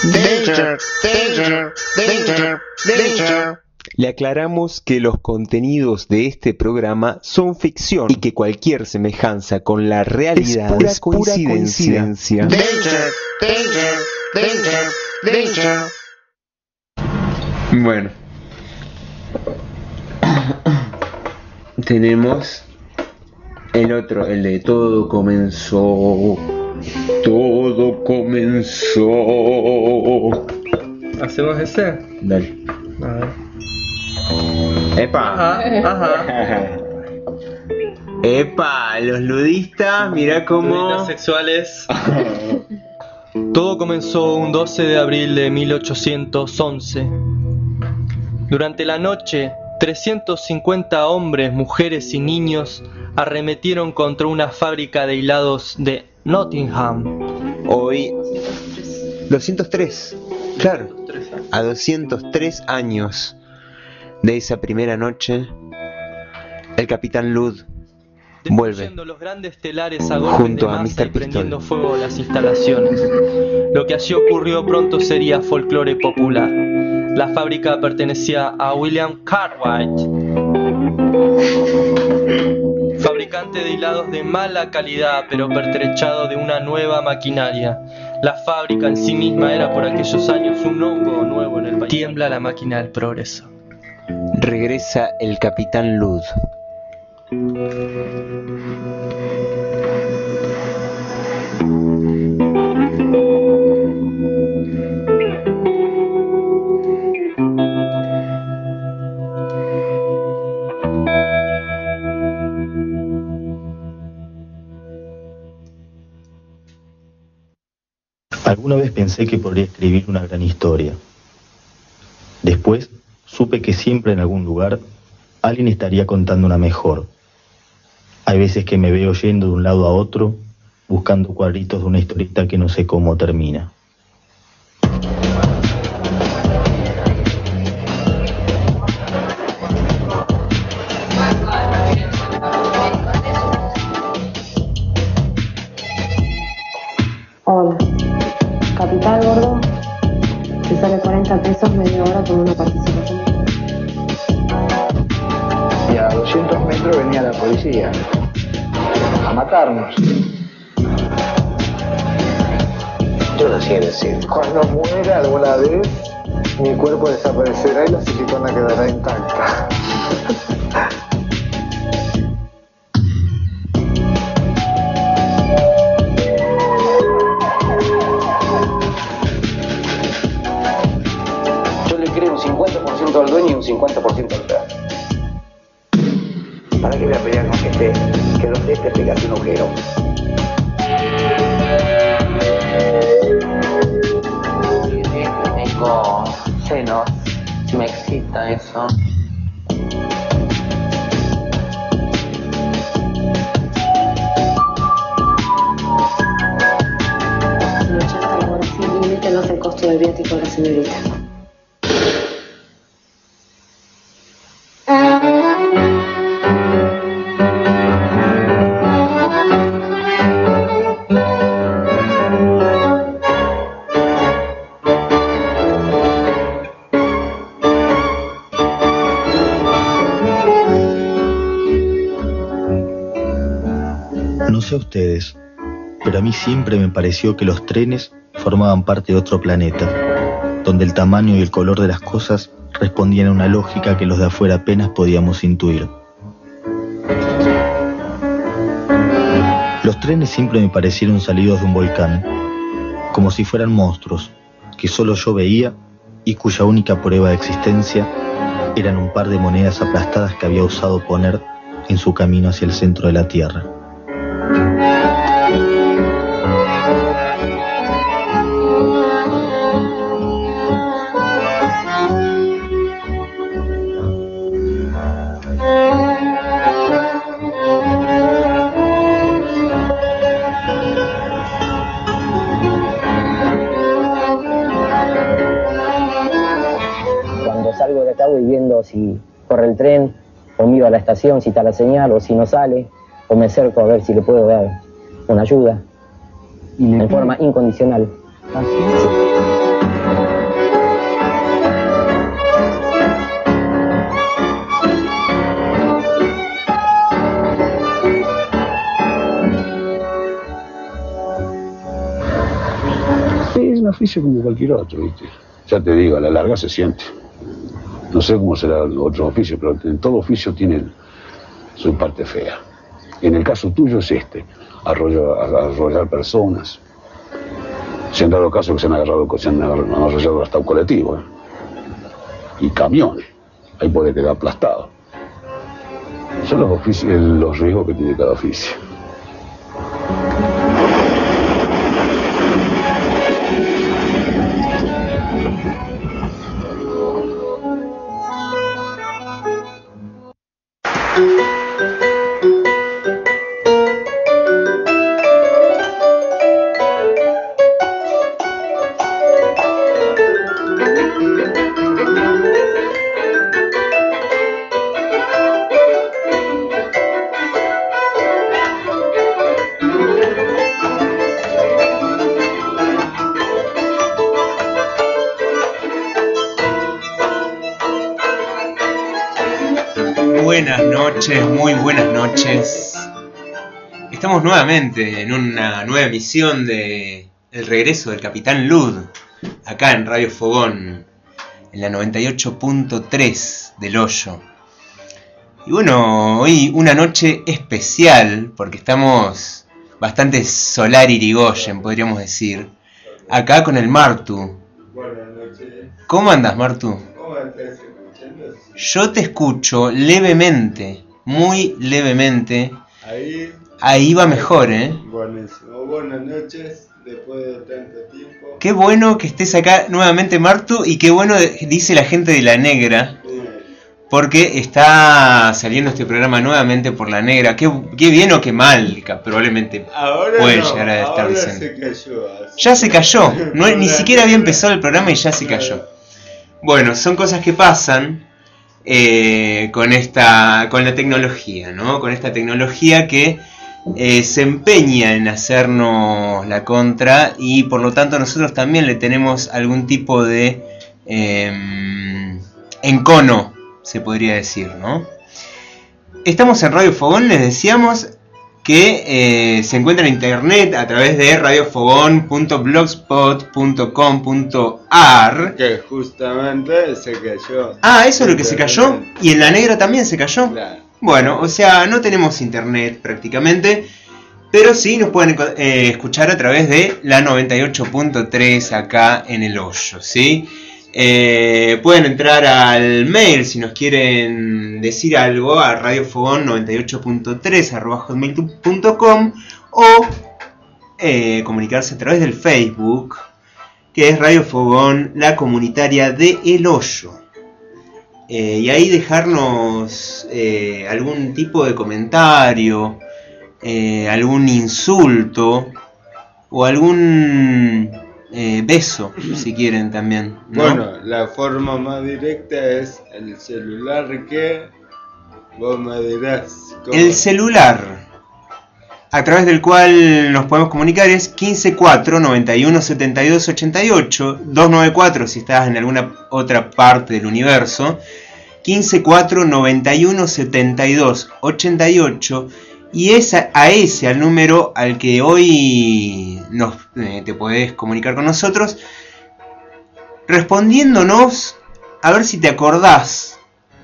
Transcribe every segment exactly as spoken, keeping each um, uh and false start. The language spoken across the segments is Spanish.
Danger, danger, danger, danger. Le aclaramos que los contenidos de este programa son ficción y que cualquier semejanza con la realidad es pura, es pura coincidencia. Danger, danger, danger, danger. Bueno. Tenemos el otro, el de todo comenzó. Todo comenzó. ¿Hacemos ese? Dale. A ver. ¡Epa! Ajá, ajá. ¡Epa! Los ludistas, mirá cómo... Ludistas sexuales. Todo comenzó un doce de abril de mil ochocientos once. Durante la noche, trescientos cincuenta hombres, mujeres y niños arremetieron contra una fábrica de hilados de Nottingham. Hoy... doscientos tres. Claro. A doscientos tres años de esa primera noche, el Capitán Lud vuelve los grandes telares a golpes junto de a masa mister y prendiendo Pistol. fuego las instalaciones. Lo que allí ocurrió pronto sería folclore popular. La fábrica pertenecía a William Cartwright, fabricante de hilados de mala calidad pero pertrechado de una nueva maquinaria. La fábrica en sí misma era por aquellos años un hongo nuevo en el país. Tiembla la máquina del progreso. Regresa el Capitán Lud. Alguna vez pensé que podría escribir una gran historia. Después supe que siempre en algún lugar alguien estaría contando una mejor. Hay veces que me veo yendo de un lado a otro, buscando cuadritos de una historieta que no sé cómo termina. Hola, Capital Gordo, te sale cuarenta pesos media hora por una participación. Y a doscientos metros venía la policía a matarnos. Yo lo sé decir. Cuando muera alguna vez, mi cuerpo desaparecerá y la silicona quedará intacta. cincuenta por ciento al dueño y un cincuenta por ciento al perro. ¿Para qué voy a pelear con que esté? Que donde esté pegase un agujero. Tengo senos, me excita eso. ochenta horas sin límite no es el costo del viático de la señorita. No sé a ustedes, pero a mí siempre me pareció que los trenes formaban parte de otro planeta, donde el tamaño y el color de las cosas respondían a una lógica que los de afuera apenas podíamos intuir. Los trenes siempre me parecieron salidos de un volcán, como si fueran monstruos que solo yo veía y cuya única prueba de existencia eran un par de monedas aplastadas que había osado poner en su camino hacia el centro de la Tierra. Cuando salgo de acá voy viendo si corre el tren, o miro a la estación si está la señal, o si no sale, o me acerco a ver si le puedo dar una ayuda, en forma incondicional. ¿Así? un oficio como cualquier otro, ¿viste? Ya te digo, a la larga se siente. No sé cómo será el otro oficio, pero en todo oficio tiene su parte fea. En el caso tuyo es este, arrollar, arrollar personas. Se han dado casos que se han agarrado, se han arrollado hasta un colectivo, ¿eh? Y camiones. Ahí puede quedar aplastado. Son los, oficios, los riesgos que tiene cada oficio. Buenas noches, muy buenas noches. Estamos nuevamente en una nueva emisión de El regreso del Capitán Lud, acá en Radio Fogón, en la noventa y ocho punto tres del Hoyo. Y bueno, hoy una noche especial, porque estamos bastante solar irigoyen, podríamos decir, acá con el Martu. Buenas noches. ¿Cómo andas, Martu? ¿Cómo estás escuchando? Yo te escucho levemente, muy levemente. Ahí. Ahí va mejor, ¿eh? Buenísimo. Buenas noches, después de tanto tiempo. Qué bueno que estés acá nuevamente, Martu, y qué bueno dice la gente de La Negra, porque está saliendo este programa nuevamente por La Negra. Qué, qué bien o qué mal, probablemente ahora puede no, llegar a estar ahora diciendo. se cayó. Ya se cayó, no, ni siquiera había empezado el programa y ya se cayó. Bueno, son cosas que pasan eh, con esta, con la tecnología, ¿no? Con esta tecnología que eh, se empeña en hacernos la contra y por lo tanto nosotros también le tenemos algún tipo de eh, encono, se podría decir, ¿no? Estamos en Radio Fogón, les decíamos que eh, se encuentra en internet a través de radiofogón punto blogspot punto com punto ar. Que justamente se cayó. Ah, eso es lo que se cayó. Y en La Negra también se cayó. Claro. Bueno, o sea, no tenemos internet prácticamente, pero sí nos pueden eh, escuchar a través de la noventa y ocho punto tres acá en el Hoyo, ¿sí? Eh, pueden entrar al mail si nos quieren decir algo a radiofogón noventa y ocho punto tres arroba hotmail punto com o eh, comunicarse a través del Facebook, que es Radio Fogón, la comunitaria de El Hoyo. Eh, y ahí dejarnos eh, algún tipo de comentario, eh, algún insulto o algún eh, beso, si quieren también, ¿no? Bueno, la forma más directa es el celular, que vos me dirás cómo. El celular a través del cual nos podemos comunicar es quince cuatro noventa y uno setenta y dos ochenta y ocho, doscientos noventa y cuatro si estás en alguna otra parte del universo, quince cuatro noventa y uno setenta y dos ochenta y ocho, y es a, a ese, al número al que hoy nos, eh, te podés comunicar con nosotros, respondiéndonos a ver si te acordás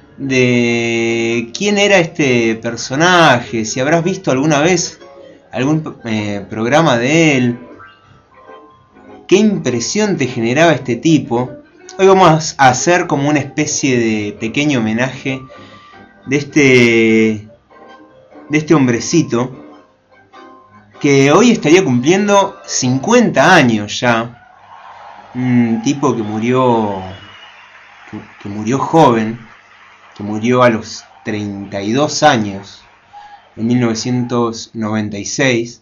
de quién era este personaje, si habrás visto alguna vez algún eh, programa de él, qué impresión te generaba este tipo. Hoy vamos a hacer como una especie de pequeño homenaje de este de este hombrecito que hoy estaría cumpliendo cincuenta años ya, un tipo que murió que, que murió joven, que murió a los treinta y dos años en mil novecientos noventa y seis,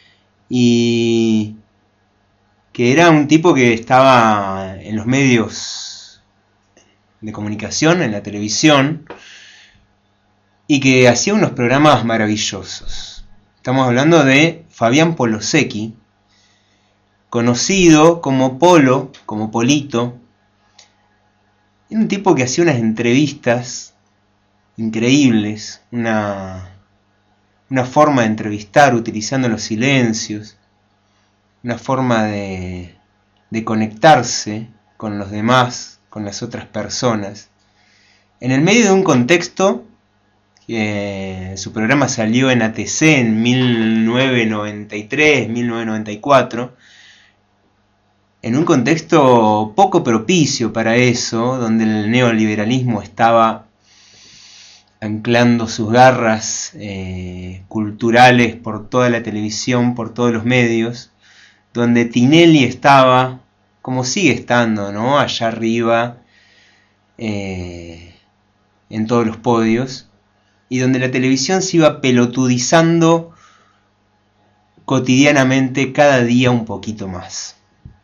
y que era un tipo que estaba en los medios de comunicación, en la televisión, y que hacía unos programas maravillosos. Estamos hablando de Fabián Polosecchi, conocido como Polo, como Polito. Era un tipo que hacía unas entrevistas increíbles, una, una forma de entrevistar utilizando los silencios, una forma de, de conectarse con los demás, con las otras personas, en el medio de un contexto que su programa salió en A T C en mil novecientos noventa y tres, mil novecientos noventa y cuatro, en un contexto poco propicio para eso, donde el neoliberalismo estaba anclando sus garras eh, culturales por toda la televisión, por todos los medios, donde Tinelli estaba, como sigue estando, ¿no?, allá arriba, eh, en todos los podios, y donde la televisión se iba pelotudizando cotidianamente, cada día un poquito más.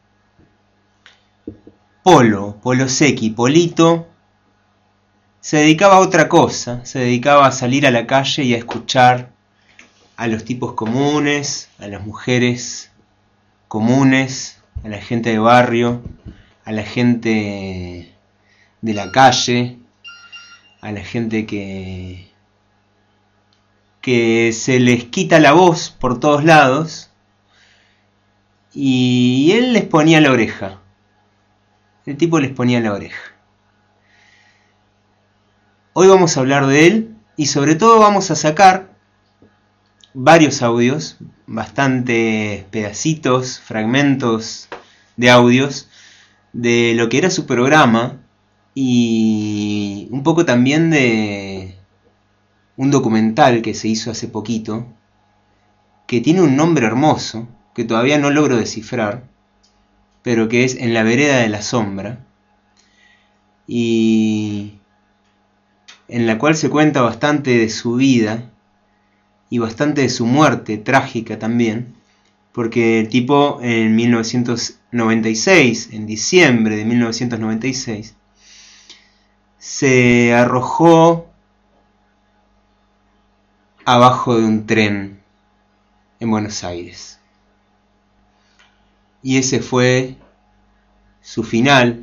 Polo, Polo Secchi, Polito, se dedicaba a otra cosa, se dedicaba a salir a la calle y a escuchar a los tipos comunes, a las mujeres comunes, a la gente de barrio, a la gente de la calle, a la gente que, que se les quita la voz por todos lados, y él les ponía la oreja. El tipo les ponía la oreja. Hoy vamos a hablar de él y sobre todo vamos a sacar varios audios, bastantes pedacitos, fragmentos de audios de lo que era su programa y un poco también de un documental que se hizo hace poquito, que tiene un nombre hermoso, que todavía no logro descifrar, pero que es En la vereda de la sombra, y en la cual se cuenta bastante de su vida y bastante de su muerte trágica también, porque el tipo en mil novecientos noventa y seis, en diciembre de mil novecientos noventa y seis, se arrojó abajo de un tren en Buenos Aires. Y ese fue su final,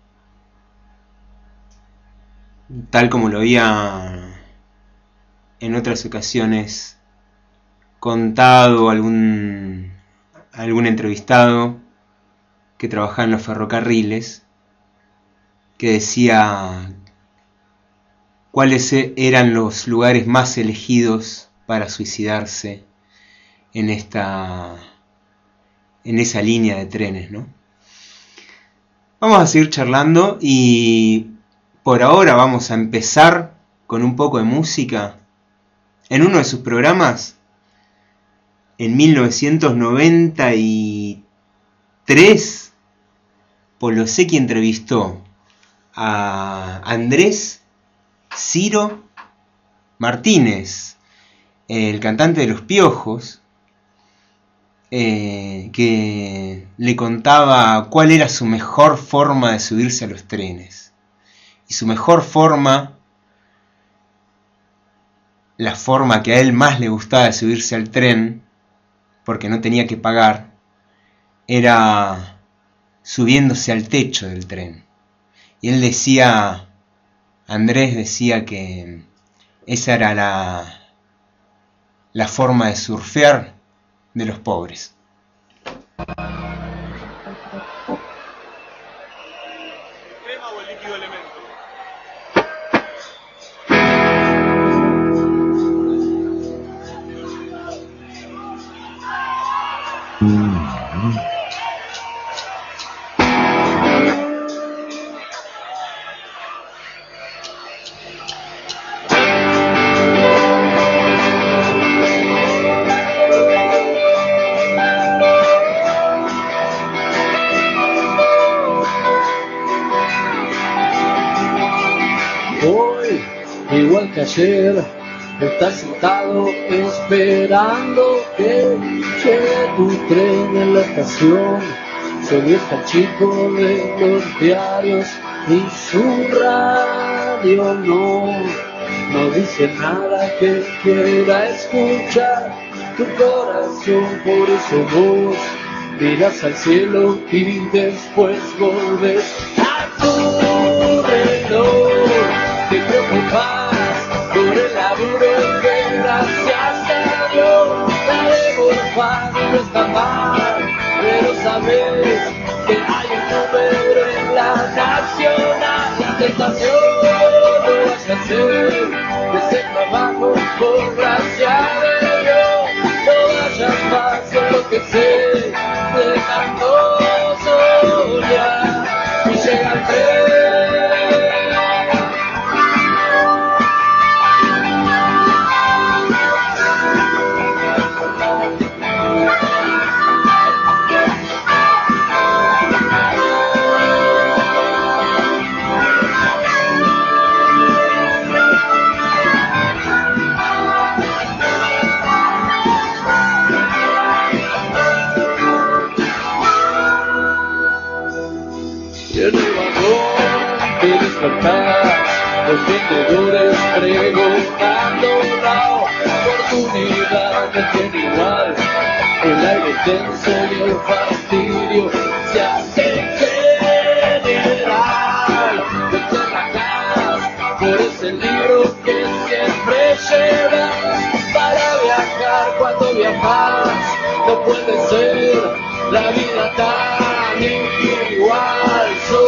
tal como lo había en otras ocasiones contado algún, algún entrevistado que trabajaba en los ferrocarriles, que decía cuáles eran los lugares más elegidos para suicidarse en esta en esa línea de trenes, ¿no? Vamos a seguir charlando y por ahora vamos a empezar con un poco de música. En uno de sus programas, en mil novecientos noventa y tres, Polo Secchi entrevistó a Andrés Ciro Martínez, el cantante de Los Piojos, eh, que le contaba cuál era su mejor forma de subirse a los trenes. Y su mejor forma, la forma que a él más le gustaba de subirse al tren, porque no tenía que pagar, era subiéndose al techo del tren. Y él decía, Andrés decía que esa era la, la forma de surfear de los pobres. Igual que ayer, estás sentado esperando que llegue tu tren en la estación. Solo está el chico de los diarios y su radio no, no dice nada que quiera escuchar tu corazón. Por eso vos miras al cielo y después volves a tu reloj. Te preocupas por el laburo que gracias a Dios la de morfar no está mal, pero sabes que y en el vagón te despertás, los vendedores pregonando la oportunidad no tiene igual, el aire tenso y el fastidio se hace general, te relajás por ese libro que siempre llevas para viajar. Cuando viajas no puede ser la vida tan individual.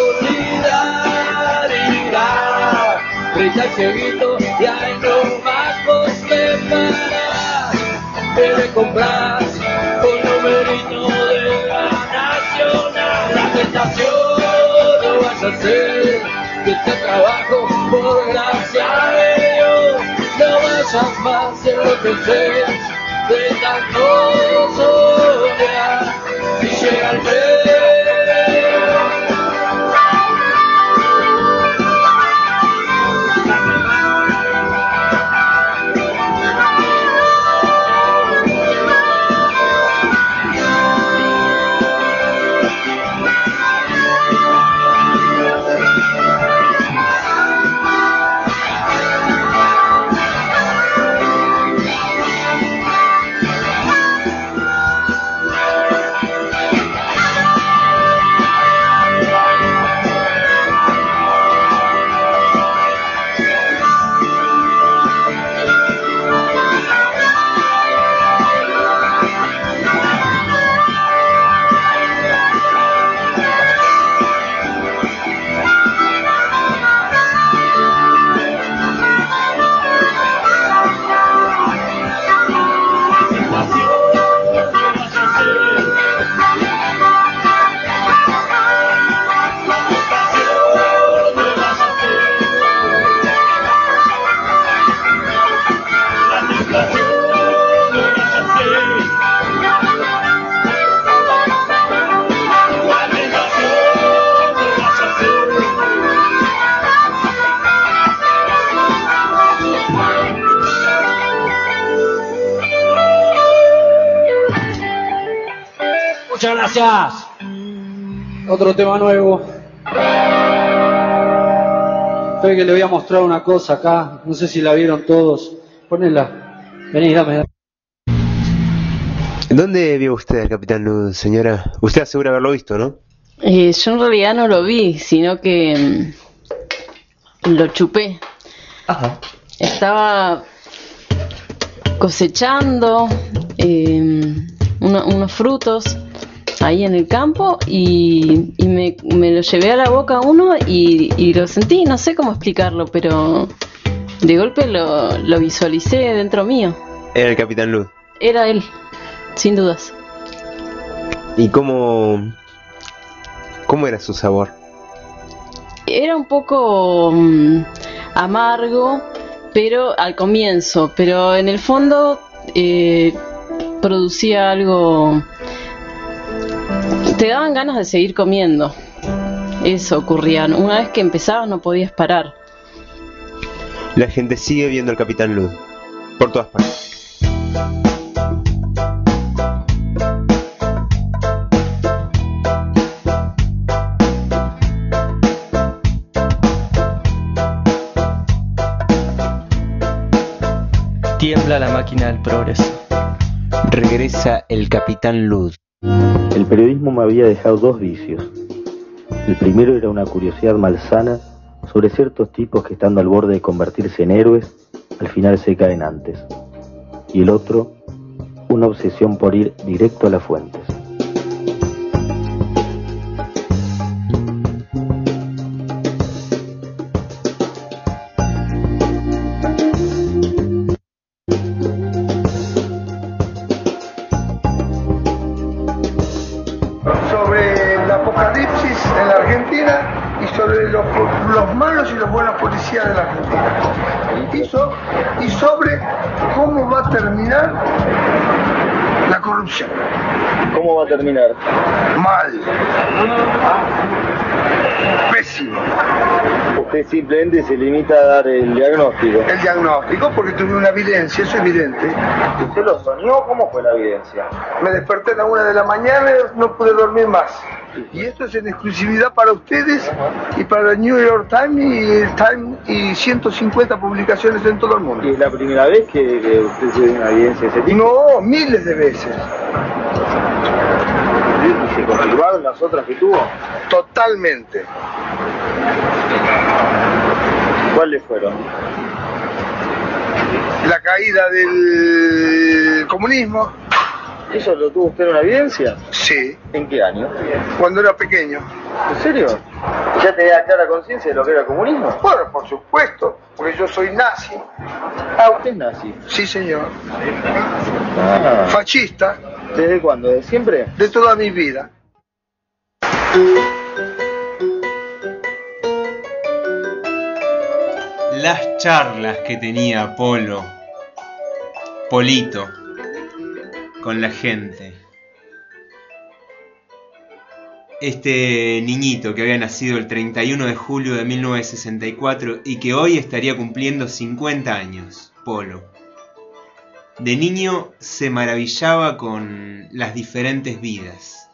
Solidaridad, brilla el cieguito y ahí nomás vos te parás, te le compras con numerito de la Nacional. La tentación no vas a hacer que este trabajo por gracia de Dios no vayas más en lo que sé de tanto soñar y llega el tren. Muchas gracias. Otro tema nuevo. Estoy que le voy a mostrar una cosa acá. No sé si la vieron todos. Ponela. Vení, dame. ¿Dónde vio usted al Capitán Lud, señora? Usted asegura haberlo visto, ¿no? Eh, yo en realidad no lo vi, sino que mm, lo chupé. Ajá. Estaba cosechando eh, uno, unos frutos ahí en el campo y, y me, me lo llevé a la boca uno y, y lo sentí, no sé cómo explicarlo, pero de golpe lo, lo visualicé dentro mío. Era el Capitán Lud. Era él, sin dudas. ¿Y cómo, cómo era su sabor? Era un poco um, amargo, pero al comienzo, pero en el fondo eh, producía algo. Te daban ganas de seguir comiendo. Eso ocurría. Una vez que empezabas no podías parar. La gente sigue viendo al Capitán Lud por todas partes. Tiembla la máquina del progreso. Regresa el Capitán Lud. El periodismo me había dejado dos vicios. El primero era una curiosidad malsana sobre ciertos tipos que, estando al borde de convertirse en héroes, al final se caen antes. Y el otro, una obsesión por ir directo a las fuentes. Los, los malos y los buenos policías de la Argentina y, so, y sobre cómo va a terminar la corrupción. ¿Cómo va a terminar? Mal. Pésimo. Usted simplemente se limita a dar el diagnóstico. El diagnóstico porque tuve una evidencia, eso es evidente. ¿Usted lo soñó? ¿Cómo fue la evidencia? Me desperté a la una de la mañana y no pude dormir más. Y esto es en exclusividad para ustedes y para el New York Times y el Time y ciento cincuenta publicaciones en todo el mundo. ¿Y es la primera vez que, que usted se ve una evidencia de ese tipo? No, miles de veces. ¿Y se confirmaron las otras que tuvo? Totalmente. ¿Cuáles fueron? La caída del comunismo. ¿Eso lo tuvo usted en una evidencia? Sí. ¿En qué año? Cuando era pequeño. ¿En serio? ¿Ya tenía clara conciencia de lo que era el comunismo? Bueno, por supuesto, porque yo soy nazi. Ah, ¿usted es nazi? Sí, señor. Ah. Fascista. ¿Desde cuándo? ¿De siempre? De toda mi vida. Las charlas que tenía Polo, Polito, con la gente. Este niñito que había nacido el treinta y uno de julio de mil novecientos sesenta y cuatro y que hoy estaría cumpliendo cincuenta años, Polo. De niño se maravillaba con las diferentes vidas.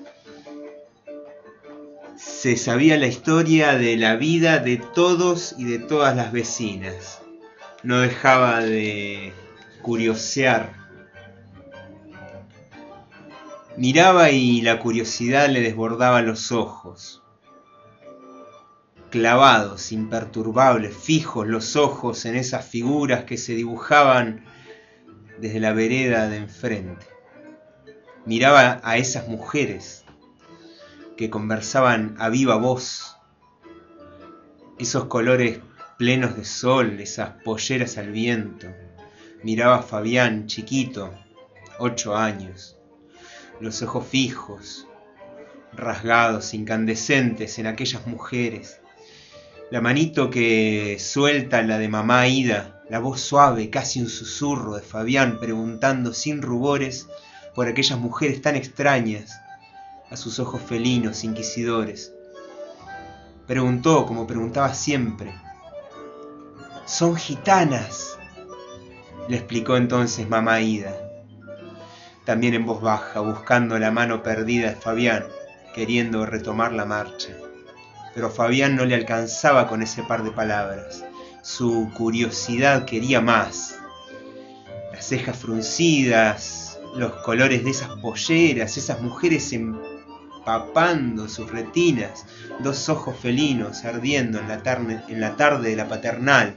Se sabía la historia de la vida de todos y de todas las vecinas. No dejaba de curiosear. Miraba y la curiosidad le desbordaba los ojos. Clavados, imperturbables, fijos los ojos en esas figuras que se dibujaban desde la vereda de enfrente. Miraba a esas mujeres que conversaban a viva voz. Esos colores plenos de sol, esas polleras al viento. Miraba a Fabián, chiquito, ocho años. Los ojos fijos, rasgados, incandescentes en aquellas mujeres. La manito que suelta la de mamá Ida, la voz suave, casi un susurro de Fabián preguntando sin rubores por aquellas mujeres tan extrañas a sus ojos felinos, inquisidores. Preguntó como preguntaba siempre. «Son gitanas», le explicó entonces mamá Ida. También en voz baja, buscando la mano perdida de Fabián, queriendo retomar la marcha. Pero Fabián no le alcanzaba con ese par de palabras. Su curiosidad quería más. Las cejas fruncidas, los colores de esas polleras, esas mujeres empapando sus retinas, dos ojos felinos ardiendo en la tarde, en la tarde de la paternal.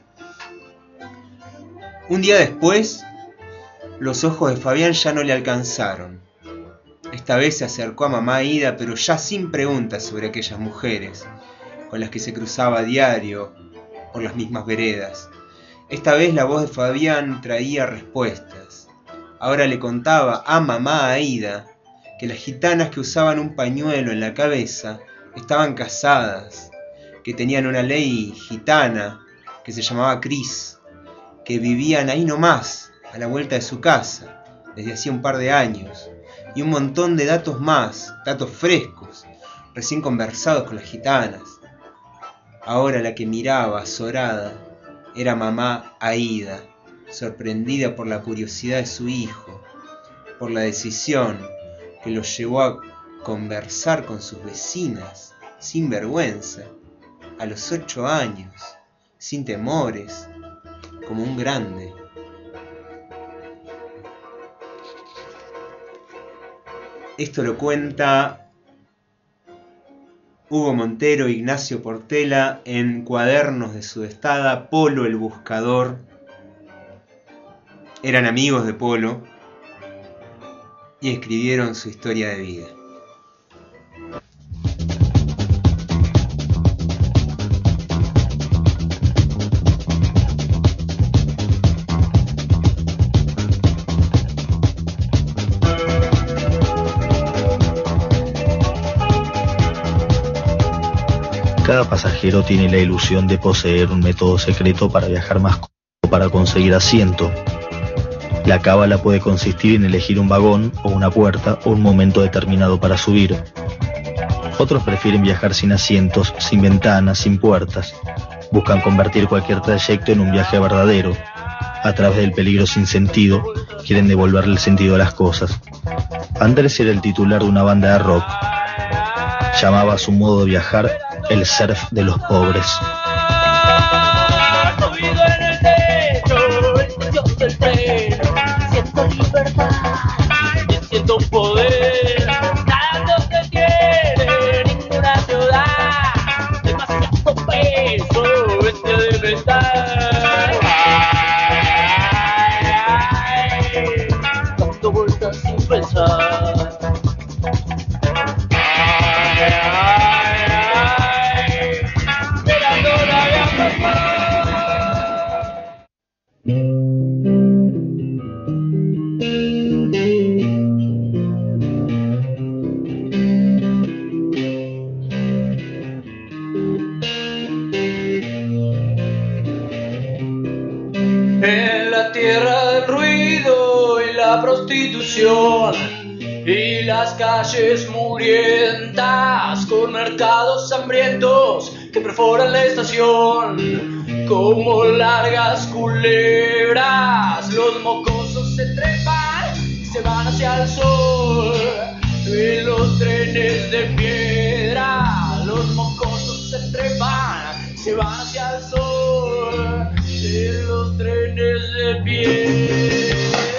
Un día después, los ojos de Fabián ya no le alcanzaron. Esta vez se acercó a mamá Ida, pero ya sin preguntas sobre aquellas mujeres, con las que se cruzaba a diario por las mismas veredas. Esta vez la voz de Fabián traía respuestas. Ahora le contaba a mamá Aida que las gitanas que usaban un pañuelo en la cabeza estaban casadas, que tenían una ley gitana que se llamaba Cris, que vivían ahí nomás, a la vuelta de su casa, desde hacía un par de años, y un montón de datos más, datos frescos, recién conversados con las gitanas. Ahora la que miraba, azorada, era mamá Aida, sorprendida por la curiosidad de su hijo, por la decisión que lo llevó a conversar con sus vecinas, sin vergüenza, a los ocho años, sin temores, como un grande. Esto lo cuenta Hugo Montero, Ignacio Portela en Cuadernos de Sudestada. Polo el Buscador. Eran amigos de Polo y escribieron su historia de vida. Cada pasajero tiene la ilusión de poseer un método secreto para viajar más cómodo o para conseguir asiento. La cábala puede consistir en elegir un vagón o una puerta o un momento determinado para subir. Otros prefieren viajar sin asientos, sin ventanas, sin puertas. Buscan convertir cualquier trayecto en un viaje verdadero. A través del peligro sin sentido, quieren devolverle el sentido a las cosas. Andrés era el titular de una banda de rock. llamaba a su modo de viajar el surf de los pobres. Subido en el techo, estación del tren, siento libertad y siento poder. Nada no te tiene ninguna ciudad, demasiado peso este debe estar. Dando vueltas sin pensar. En la tierra del ruido y la prostitución y las calles mugrientas con mercados hambrientos que perforan la estación como largas culebras. Los mocosos se trepan y se van hacia el sol en los trenes de piedra. Los mocosos se trepan y se van hacia el sol en los trenes de piedra.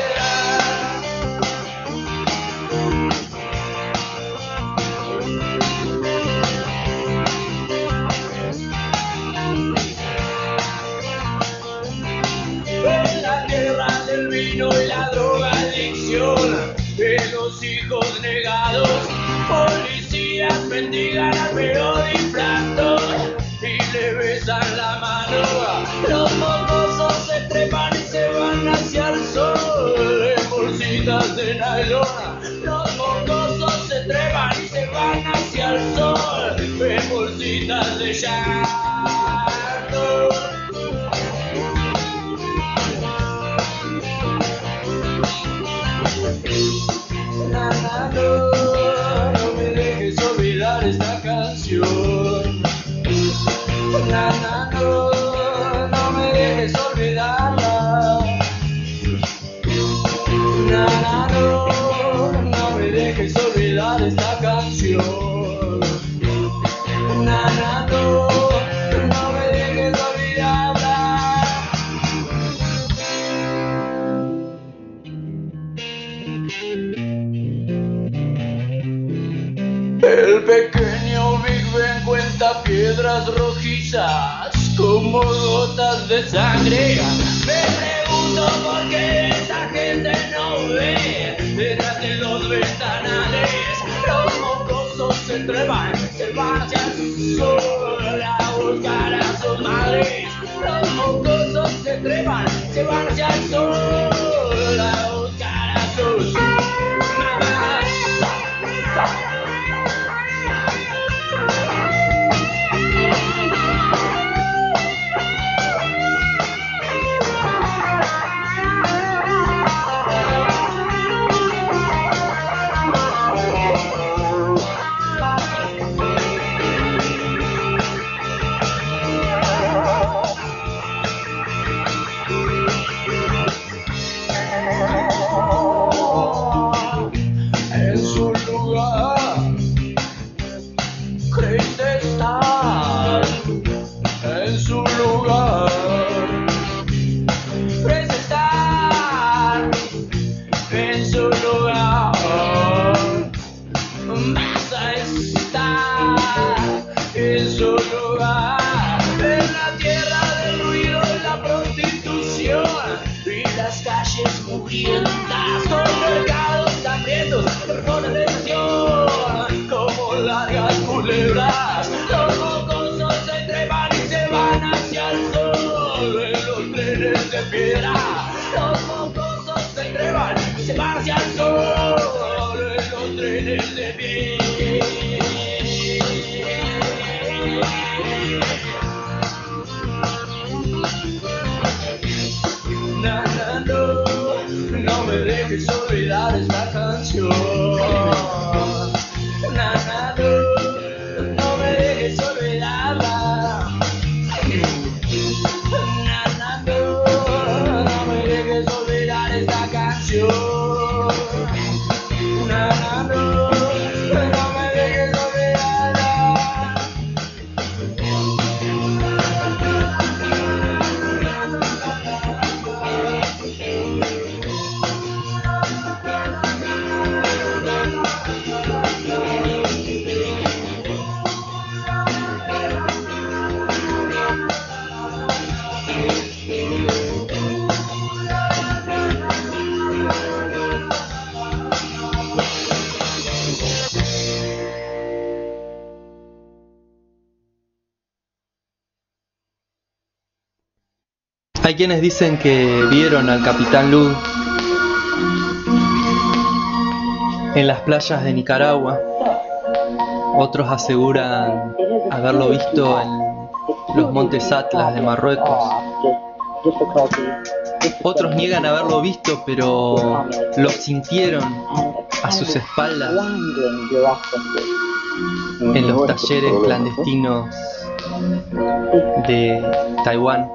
En la tierra del vino y la drogadicción, en los hijos negados, policías mendigan al peor infractor y le besan la mano. Los mocosos se trepan y se van hacia el sol en bolsitas de nylon. Los mocosos se trepan y se van hacia el sol en bolsitas de llanto. Na, na, no, no me dejes olvidar esta canción. Na, na, no, no me dejes olvidarla. Na, na, no, no me dejes olvidar esta canción. Na, na, no, no me dejes olvidarla. El pequeño Big Ben cuenta piedras rojizas como gotas de sangre. Me pregunto por qué esa gente no ve detrás de los ventanales. Los mocosos se trepan, se van hacia el sol a buscar a sus madres. Los mocosos se trepan, se van hacia el sol a buscar a sus mamás. En su lugar creíste estar, en su lugar creíste estar, en su lugar vas a estar, en su lugar, en la tierra del ruido y la prostitución y las calles mugrientas con mercados hambrientos perforan la estación como largas culebras. Los mocosos se trepan y se van hacia el sol en los trenes de piedra. Los mocosos se trepan y se van hacia el sol en los trenes de piedra. Na, na, no, no me Hay quienes dicen que vieron al Capitán Lud en las playas de Nicaragua. Otros aseguran haberlo visto en los montes Atlas de Marruecos. Otros niegan haberlo visto, pero lo sintieron a sus espaldas en los talleres clandestinos de Taiwán.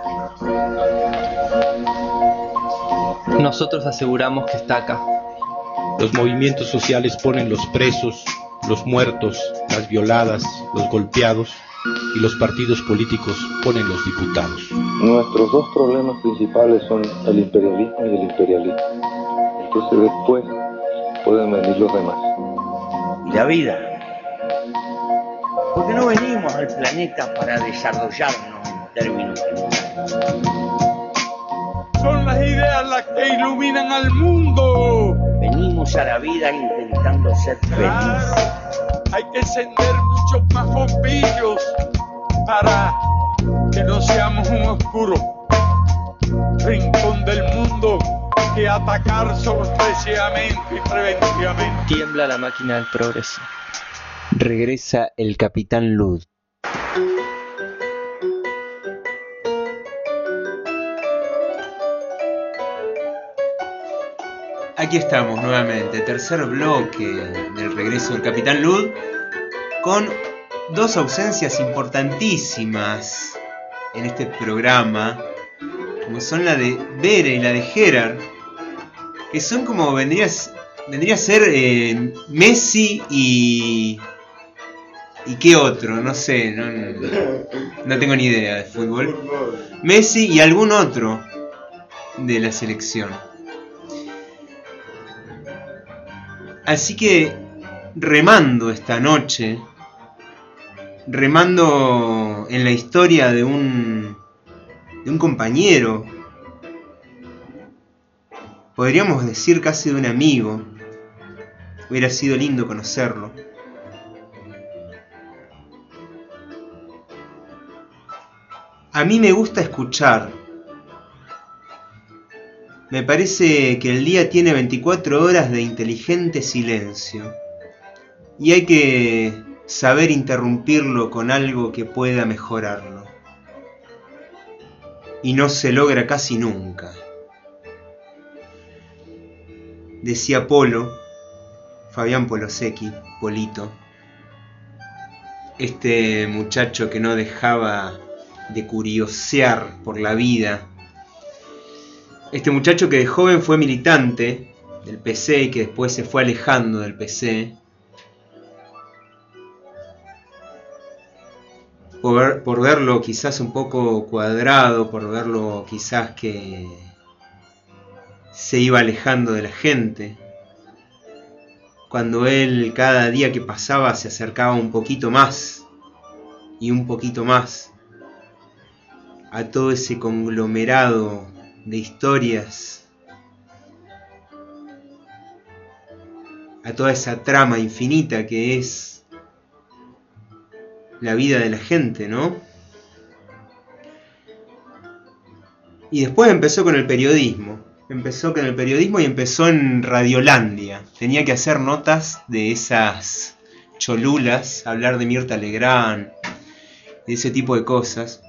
Nosotros aseguramos que está acá. Los movimientos sociales ponen los presos, los muertos, las violadas, los golpeados, y los partidos políticos ponen los diputados. Nuestros dos problemas principales son el imperialismo y el imperialismo. Entonces después pueden venir los demás. Y la vida. Porque no venimos al planeta para desarrollarnos en términos generales. Son las ideas las que iluminan al mundo. Venimos a la vida intentando ser felices. Hay que encender muchos más bombillos para que no seamos un oscuro rincón del mundo que atacar sorpresivamente y preventivamente. Tiembla la máquina del progreso. Regresa el Capitán Lud. Aquí estamos nuevamente, tercer bloque del regreso del Capitán Lud, con dos ausencias importantísimas en este programa, como son la de Bere y la de Gerard, que son como vendría, vendría a ser eh, Messi y... ¿Y qué otro? No sé, no, no tengo ni idea de fútbol. Messi y algún otro de la selección. Así que, remando esta noche, remando en la historia de un, de un compañero, podríamos decir casi de un amigo, hubiera sido lindo conocerlo. A mí me gusta escuchar. Me parece que el día tiene veinticuatro horas de inteligente silencio y hay que saber interrumpirlo con algo que pueda mejorarlo. Y no se logra casi nunca. Decía Polo, Fabián Polosecchi, Polito, este muchacho que no dejaba de curiosear por la vida. Este muchacho que de joven fue militante del P C y que después se fue alejando del P C por, ver, por verlo quizás un poco cuadrado, por verlo quizás que se iba alejando de la gente. Cuando él cada día que pasaba se acercaba un poquito más y un poquito más a todo ese conglomerado de historias, a toda esa trama infinita que es la vida de la gente, ¿no? Y después empezó con el periodismo, empezó con el periodismo y empezó en Radiolandia. Tenía que hacer notas de esas cholulas, hablar de Mirta Legrand, de ese tipo de cosas,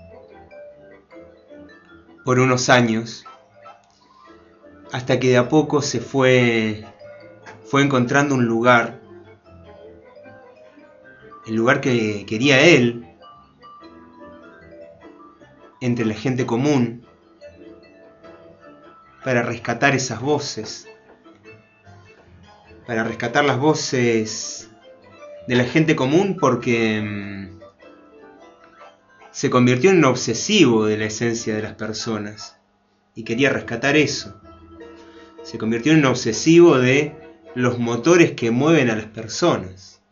por unos años, hasta que de a poco se fue, fue encontrando un lugar, el lugar que quería él, entre la gente común, para rescatar esas voces, para rescatar las voces de la gente común, porque mmm, se convirtió en un obsesivo de la esencia de las personas y quería rescatar eso. Se convirtió en un obsesivo de los motores que mueven a las personas.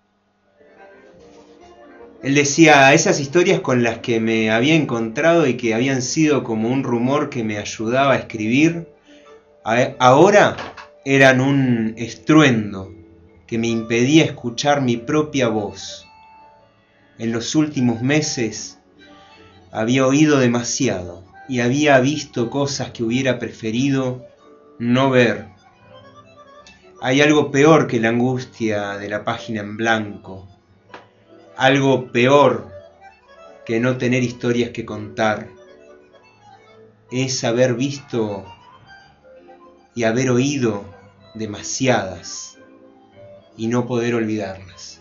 Él decía, esas historias con las que me había encontrado y que habían sido como un rumor que me ayudaba a escribir, ahora eran un estruendo que me impedía escuchar mi propia voz. En los últimos meses había oído demasiado, y había visto cosas que hubiera preferido no ver. Hay algo peor que la angustia de la página en blanco, algo peor que no tener historias que contar. Es haber visto y haber oído demasiadas y no poder olvidarlas.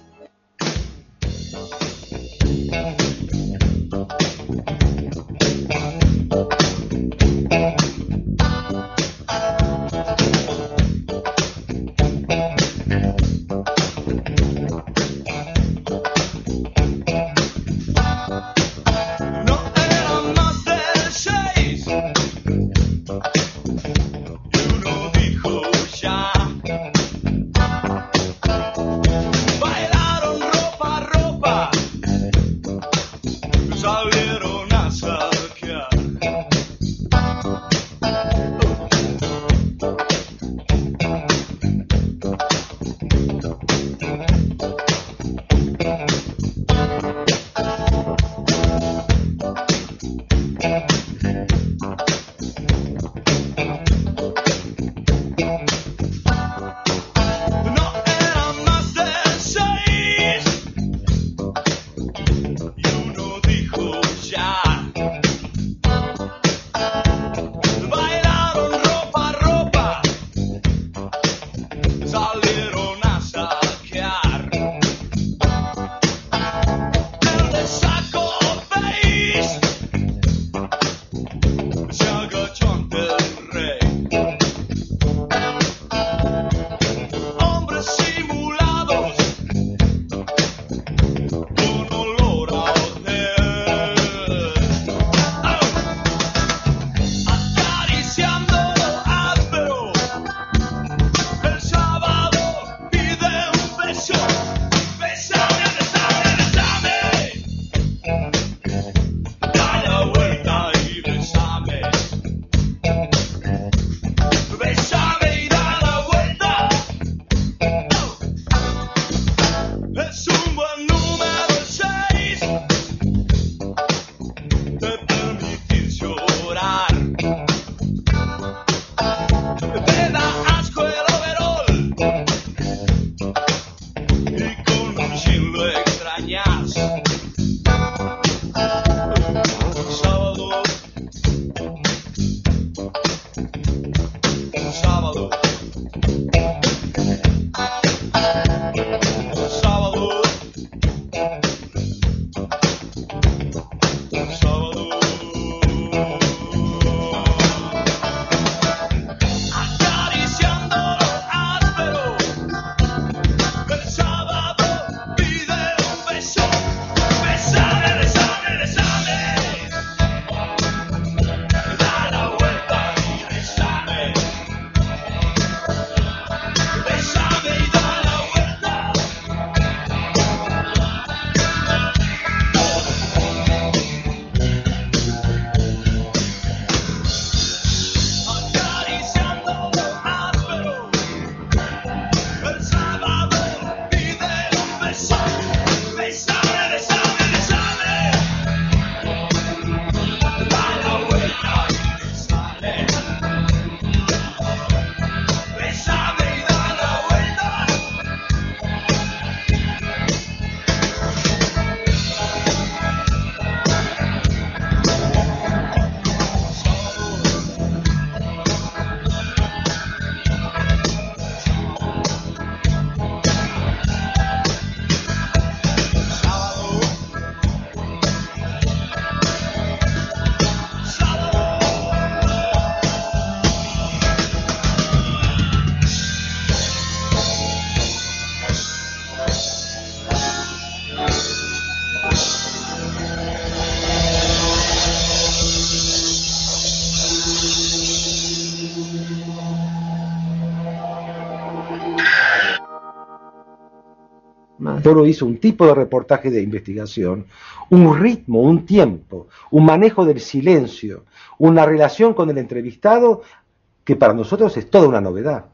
Toro hizo un tipo de reportaje de investigación, un ritmo, un tiempo, un manejo del silencio, una relación con el entrevistado que para nosotros es toda una novedad.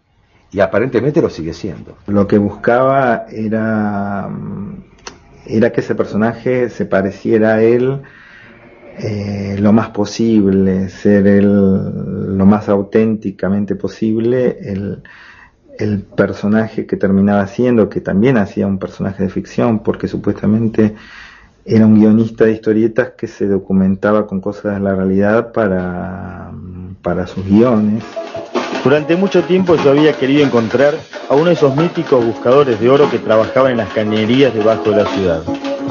Y aparentemente lo sigue siendo. Lo que buscaba era, era que ese personaje se pareciera a él eh, lo más posible, ser el, lo más auténticamente posible el, el personaje que terminaba siendo, que también hacía un personaje de ficción, porque supuestamente era un guionista de historietas que se documentaba con cosas de la realidad para, para sus guiones. Durante mucho tiempo yo había querido encontrar a uno de esos míticos buscadores de oro que trabajaban en las cañerías debajo de la ciudad.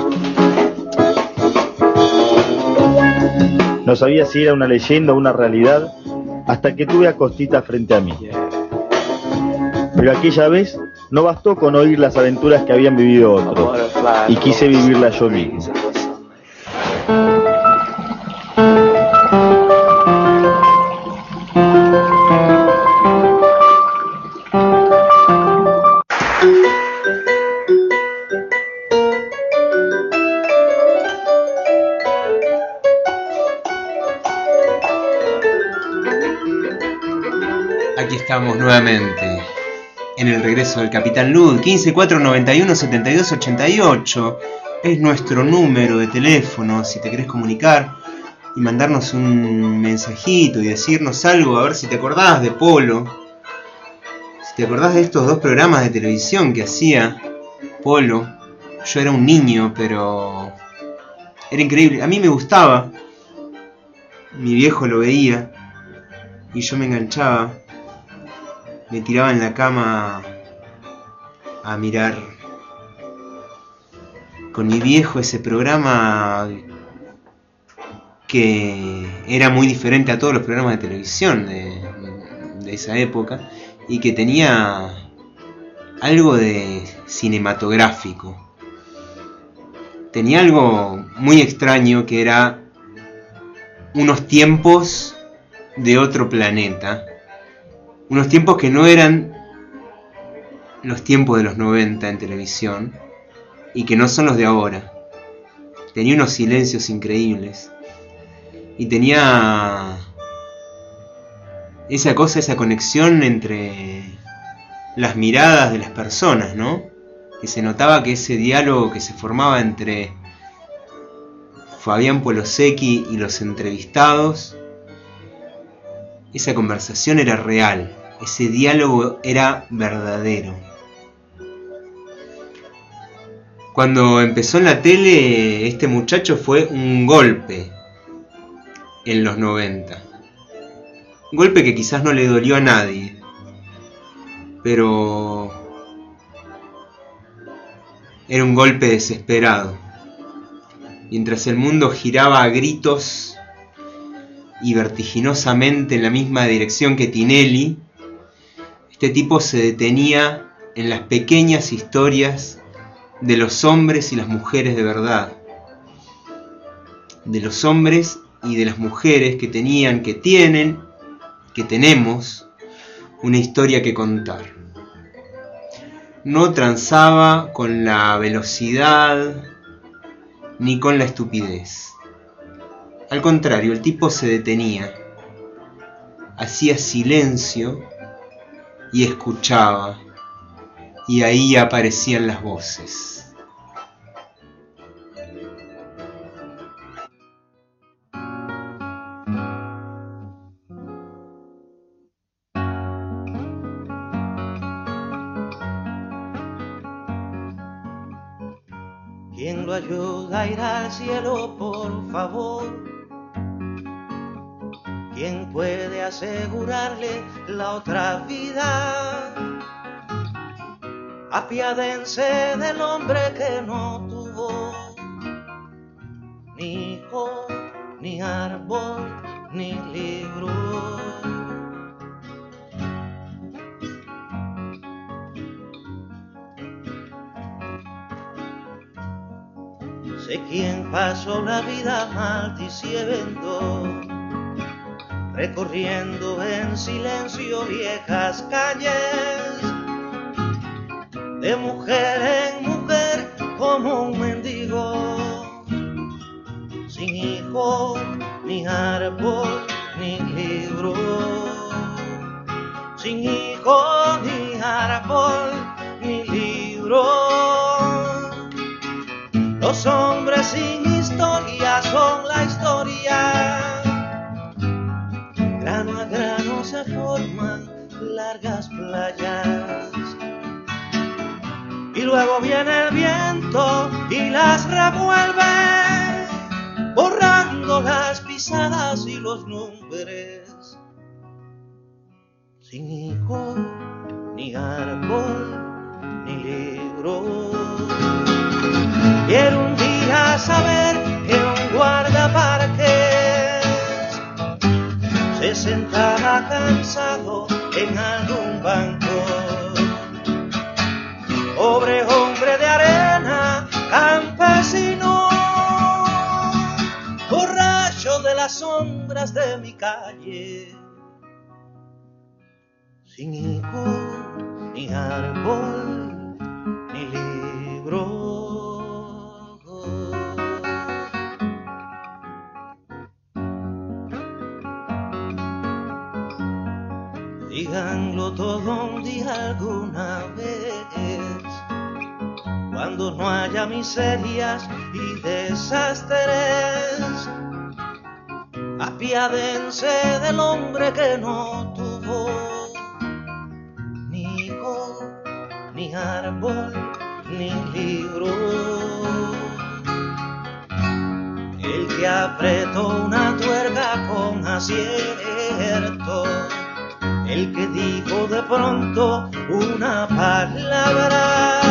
No sabía si era una leyenda o una realidad hasta que tuve a Costita frente a mí. Pero aquella vez no bastó con oír las aventuras que habían vivido otros, y quise vivirlas yo mismo. Aquí estamos nuevamente en el regreso del Capitán Lud. Quince cuatro noventa y uno setenta y dos ochenta y ocho es nuestro número de teléfono si te querés comunicar y mandarnos un mensajito y decirnos algo, a ver si te acordás de Polo, si te acordás de estos dos programas de televisión que hacía Polo. Yo era un niño, pero era increíble, a mí me gustaba, mi viejo lo veía y yo me enganchaba. Me tiraba en la cama a mirar con mi viejo ese programa que era muy diferente a todos los programas de televisión de, de esa época y que tenía algo de cinematográfico. Tenía algo muy extraño que era unos tiempos de otro planeta. Unos tiempos que no eran los tiempos de los noventa en televisión y que no son los de ahora. Tenía unos silencios increíbles y tenía esa cosa, esa conexión entre las miradas de las personas, ¿no? Que se notaba que ese diálogo que se formaba entre Fabián Polosecchi y los entrevistados, esa conversación era real. Ese diálogo era verdadero. Cuando empezó en la tele, este muchacho fue un golpe en los noventa. Un golpe que quizás no le dolió a nadie, pero era un golpe desesperado. Mientras el mundo giraba a gritos y vertiginosamente en la misma dirección que Tinelli, este tipo se detenía en las pequeñas historias de los hombres y las mujeres de verdad. De los hombres y de las mujeres que tenían, que tienen, que tenemos una historia que contar. No transaba con la velocidad ni con la estupidez. Al contrario, el tipo se detenía, hacía silencio y escuchaba, y ahí aparecían las voces. ¿Quién lo ayuda a ir al cielo, por favor? ¿Quién puede asegurarle la otra vida? Apiádense del hombre que no tuvo ni hijo, ni árbol, ni libro. Sé quién pasó la vida maldiciendo, recorriendo en silencio viejas calles, de mujer en mujer como un mendigo, sin hijo, ni árbol, ni libro, sin hijo, ni árbol, ni libro. Los hombres sin historia son la historia. Grano a grano se forman largas playas. Y luego viene el viento y las revuelve, borrando las pisadas y los nombres. Sin hijo, ni árbol, ni libro. Quiero un día saber que un guardaparques se sentaba cansado en algún banco. Pobre hombre de arena, campesino, borracho de las sombras de mi calle. Sin hijo, ni árbol, ni libro. Díganlo todo un día alguna vez, cuando no haya miserias y desastres. Apiádense del hombre que no tuvo ni hijo, ni árbol, ni libro. El que apretó una tuerca con acierto, el que dijo de pronto una palabra,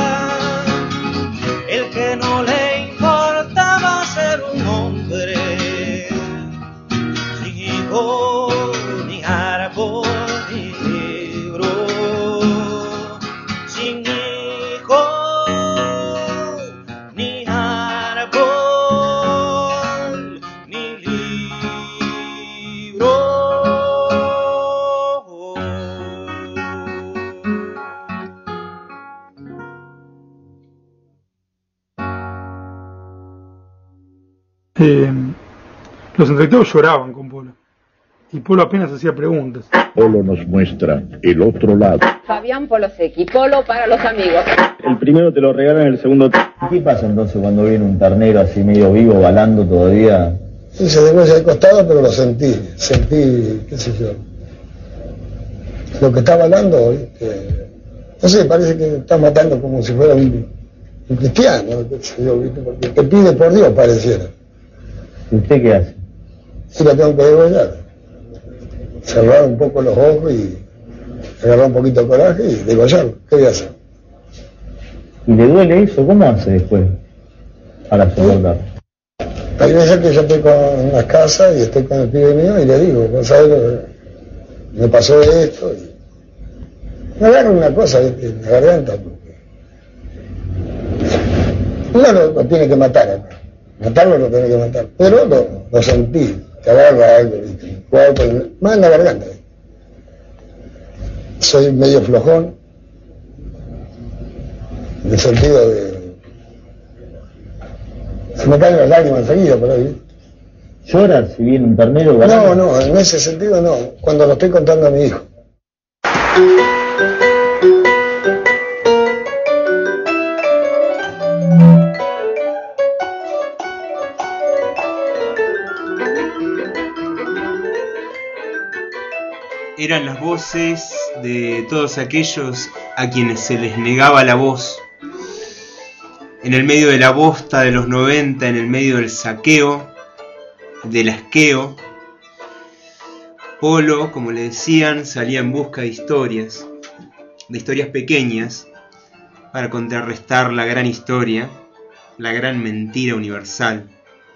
el que no le importaba ser un hombre, sin hijo, ni árbol, ni libro, sin hijo, ni árbol, ni libro. Eh, los entrevistados lloraban con Polo y Polo apenas hacía preguntas. Polo nos muestra el otro lado. Fabián Polosecchi, Polo para los amigos. El primero te lo regalan, el segundo... ¿Qué pasa entonces cuando viene un ternero así medio vivo, balando todavía? Sí, se desmayó al costado, pero lo sentí, sentí, qué sé yo. Lo que está balando, ¿viste? No sé, parece que está matando como si fuera un, un cristiano, qué sé yo, ¿viste? Porque te pide por Dios, pareciera. ¿Y usted qué hace? Sí, la tengo que degollar. Cerrar un poco los ojos y agarrar un poquito de coraje y degollarlo. ¿Qué voy a hacer? ¿Y le duele eso? ¿Cómo hace después para soportar? Hay veces que yo estoy con las casas y estoy con el pibe mío y le digo, ¿no sabes lo que me pasó de esto? Y me agarro una cosa en la garganta porque uno lo, lo tiene que matar acá. Matarlo lo tiene que matar, pero lo, lo sentí, te agarra algo, ¿viste? Más en la garganta. Soy medio flojón, en el sentido de... Se me caen las lágrimas enseguida por ahí. ¿Lloras si viene un ternero? No, no, en ese sentido no, cuando lo estoy contando a mi hijo. Eran las voces de todos aquellos a quienes se les negaba la voz. En el medio de la bosta de los noventa, en el medio del saqueo, del asqueo, Polo, como le decían, salía en busca de historias, de historias pequeñas, para contrarrestar la gran historia, la gran mentira universal.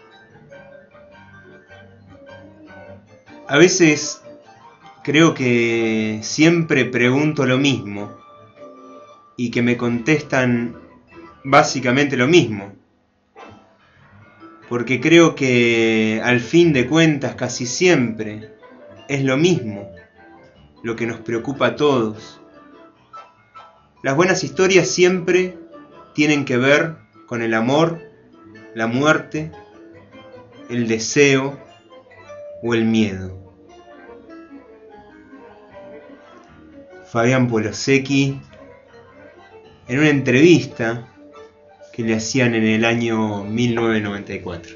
A veces creo que siempre pregunto lo mismo y que me contestan básicamente lo mismo, porque creo que al fin de cuentas casi siempre es lo mismo lo que nos preocupa a todos. Las buenas historias siempre tienen que ver con el amor, la muerte, el deseo o el miedo. Fabián Polosecchi, en una entrevista que le hacían en el año mil novecientos noventa y cuatro.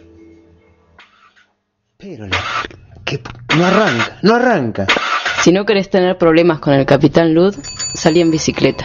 Pero que no arranca, no arranca. Si no querés tener problemas con el Capitán Lud, salí en bicicleta.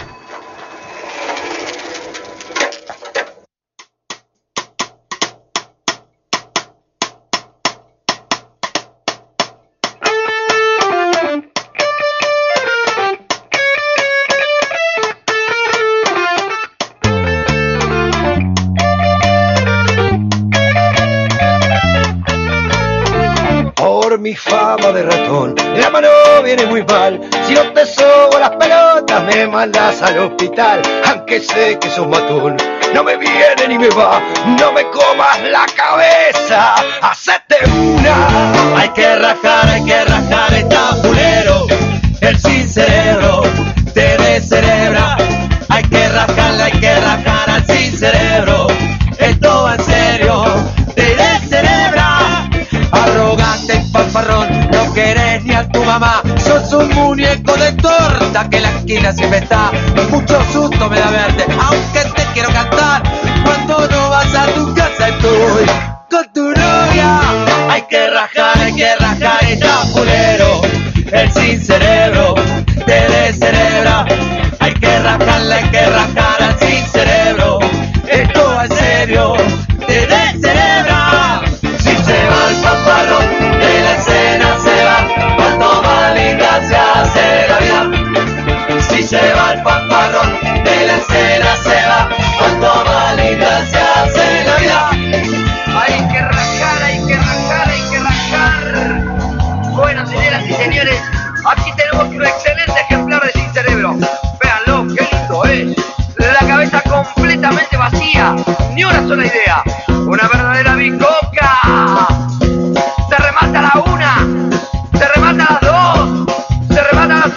Mi fama de ratón, la mano viene muy mal. Si no te sobo las pelotas, me mandas al hospital. Aunque sé que sos matón, no me viene ni me va. No me comas la cabeza, hacete una. Hay que rajar, hay que rajar, está fulero. El sin cerebro te descerebra. Hay que rajarla, hay que rajar al sin cerebro. Esto va en serio, te descerebra. Arrogante, fanfarrón, no querés ni a tu mamá. Sos un muñeco de torta que en la esquina siempre está. Mucho susto me da verte, aunque te quiero cantar. Cuando no vas a tu casa estoy con tu novia. Hay que rajar, hay que rajar, está fulero. El sin cerebro te descerebra. Hay que rajarla, hay que rajar al sin cerebro. Esto va en serio, te descerebra. Si se va el fanfarrón de la escena se va, cuanto más linda se hace la vida. Si se va el fanfarrón de la escena se va, cuanto más linda se hace la vida. Hay que rajar, hay que rajar, hay que rajar. Bueno, señoras y señores, aquí tenemos un excelente ejemplar de sin cerebro. Véanlo, qué lindo, ¿eh? La cabeza completamente vacía, ni una sola idea. Una verdadera bicoca. Se remata a la una, se remata a las dos, se remata a las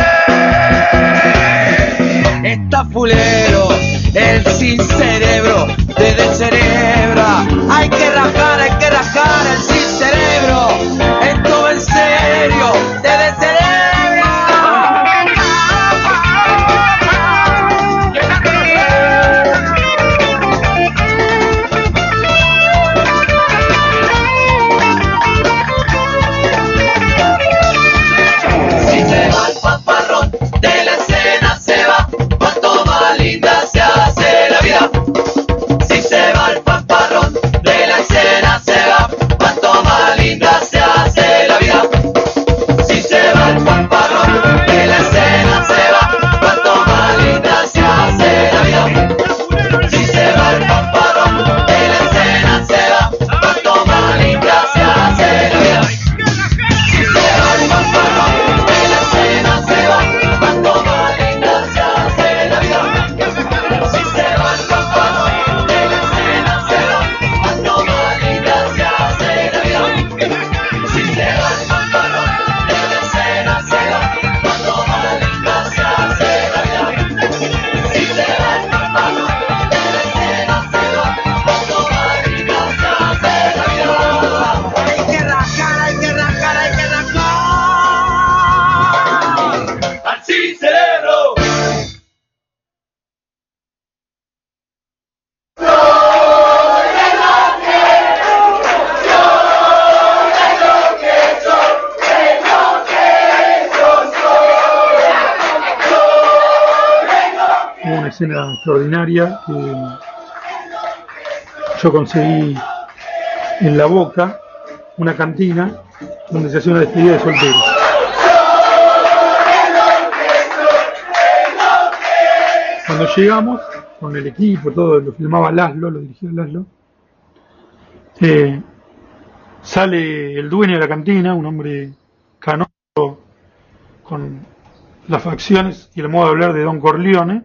tres. Está fulero, el sin cerebro te descerebra. Hay que rajar, hay que rajar el sin cerebro. Esto en serio te descerebra. Escena extraordinaria que yo conseguí en La Boca, una cantina donde se hacía una despedida de solteros. Cuando llegamos con el equipo, todo lo filmaba Laszlo, lo dirigía Laszlo, eh, sale el dueño de la cantina, un hombre canoso con las facciones y el modo de hablar de Don Corleone.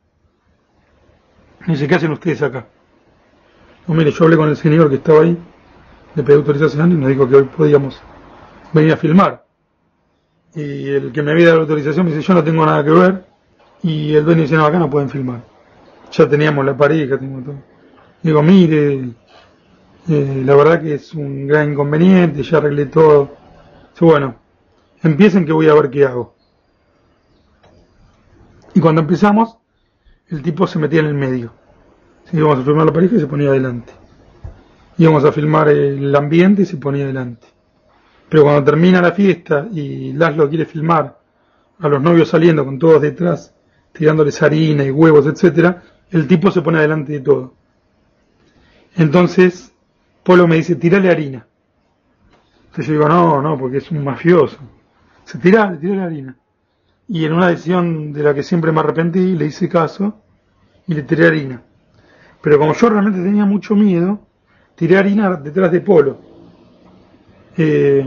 Me dice, ¿qué hacen ustedes acá? No, mire, yo hablé con el señor que estaba ahí, le pedí autorización y nos dijo que hoy podíamos venir a filmar. Y el que me había dado la autorización me dice, yo no tengo nada que ver. Y el dueño dice, no, acá no pueden filmar. Ya teníamos la pareja, teníamos todo. Digo, mire, eh, la verdad que es un gran inconveniente, ya arreglé todo. Dice, bueno, empiecen que voy a ver qué hago. Y cuando empezamos, el tipo se metía en el medio. Si íbamos a filmar la pareja y se ponía adelante. Íbamos a filmar el ambiente y se ponía adelante. Pero cuando termina la fiesta y Laszlo quiere filmar a los novios saliendo con todos detrás, tirándoles harina y huevos, etcétera, el tipo se pone adelante de todo. Entonces, Polo me dice, tirale harina. Entonces yo digo, no, no, porque es un mafioso. Se tira, tirale harina. Y en una decisión de la que siempre me arrepentí, le hice caso y le tiré harina. Pero como yo realmente tenía mucho miedo, tiré harina detrás de Polo. Eh,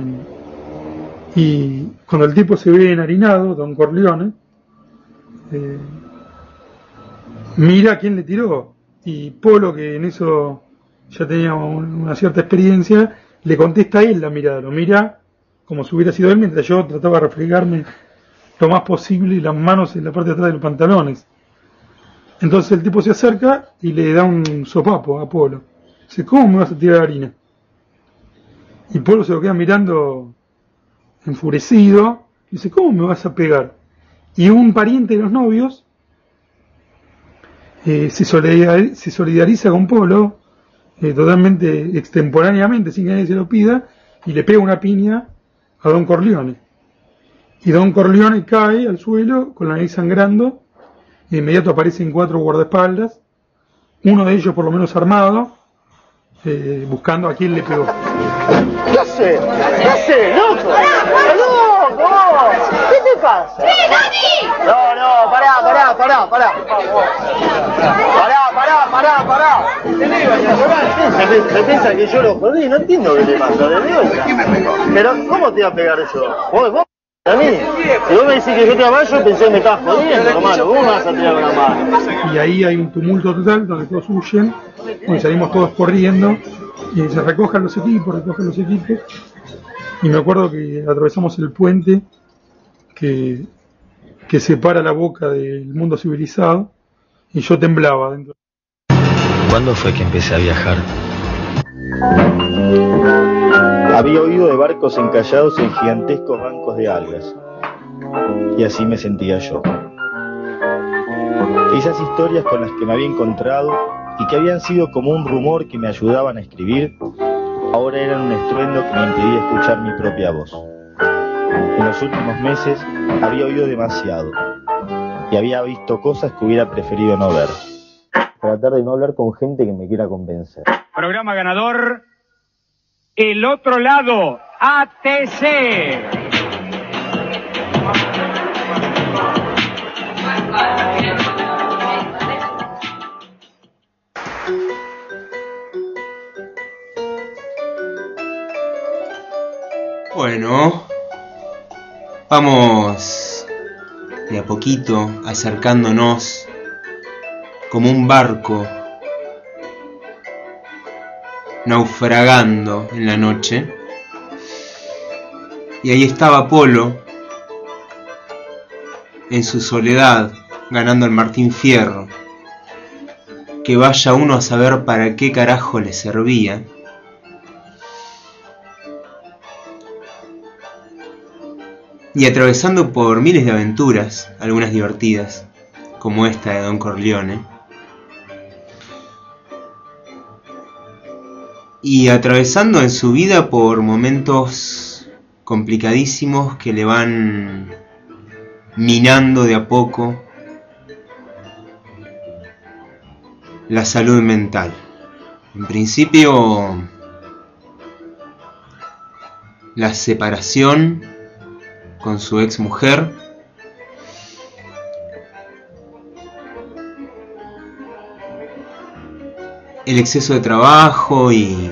y cuando el tipo se ve enharinado, Don Corleone, eh, mira a quién le tiró. Y Polo, que en eso ya tenía un, una cierta experiencia, le contesta a él la mirada. Lo mira como si hubiera sido él, mientras yo trataba de refregarme lo más posible las manos en la parte de atrás de los pantalones. Entonces el tipo se acerca y le da un sopapo a Polo. Dice, ¿cómo me vas a tirar harina? Y Polo se lo queda mirando enfurecido. Dice, ¿cómo me vas a pegar? Y un pariente de los novios eh, se, solidariza, se solidariza con Polo eh, totalmente extemporáneamente, sin que nadie se lo pida, y le pega una piña a Don Corleone. Y Don Corleone cae al suelo con la nariz sangrando. De inmediato aparecen cuatro guardaespaldas, uno de ellos por lo menos armado, eh, buscando a quién le pegó. ¿Qué haces? ¿Qué haces, loco? ¡Loco! ¿Qué te pasa? No, no, pará, pará, pará, pará. Pará, pará, pará, pará. Se, se piensa que yo lo jodí, no entiendo qué te pasa, de verdad. Pero, ¿cómo te iba a pegar eso? ¿Vos, vos? A mí, si vos me decís que yo te amaba, yo pensé que me estabas jodiendo, hermano. ¿Cómo me vas a tirar con la mano? Y ahí hay un tumulto total donde todos huyen, donde salimos todos corriendo, y se recojan los equipos, recogen los equipos. Y me acuerdo que atravesamos el puente que, que separa la boca del mundo civilizado, y yo temblaba dentro. ¿Cuándo fue que empecé a viajar? Había oído de barcos encallados en gigantescos bancos de algas, y así me sentía yo. Esas historias con las que me había encontrado y que habían sido como un rumor que me ayudaban a escribir, ahora eran un estruendo que me impedía escuchar mi propia voz. En los últimos meses había oído demasiado y había visto cosas que hubiera preferido no ver. Tratar de no hablar con gente que me quiera convencer. Programa ganador, El Otro Lado, A T C. Bueno, vamos de a poquito acercándonos como un barco naufragando en la noche. Y ahí estaba Polo en su soledad ganando el Martín Fierro, que vaya uno a saber para qué carajo le servía. Y atravesando por miles de aventuras, algunas divertidas, como esta de Don Corleone. Y atravesando en su vida por momentos complicadísimos que le van minando de a poco la salud mental. En principio, la separación con su ex mujer, el exceso de trabajo y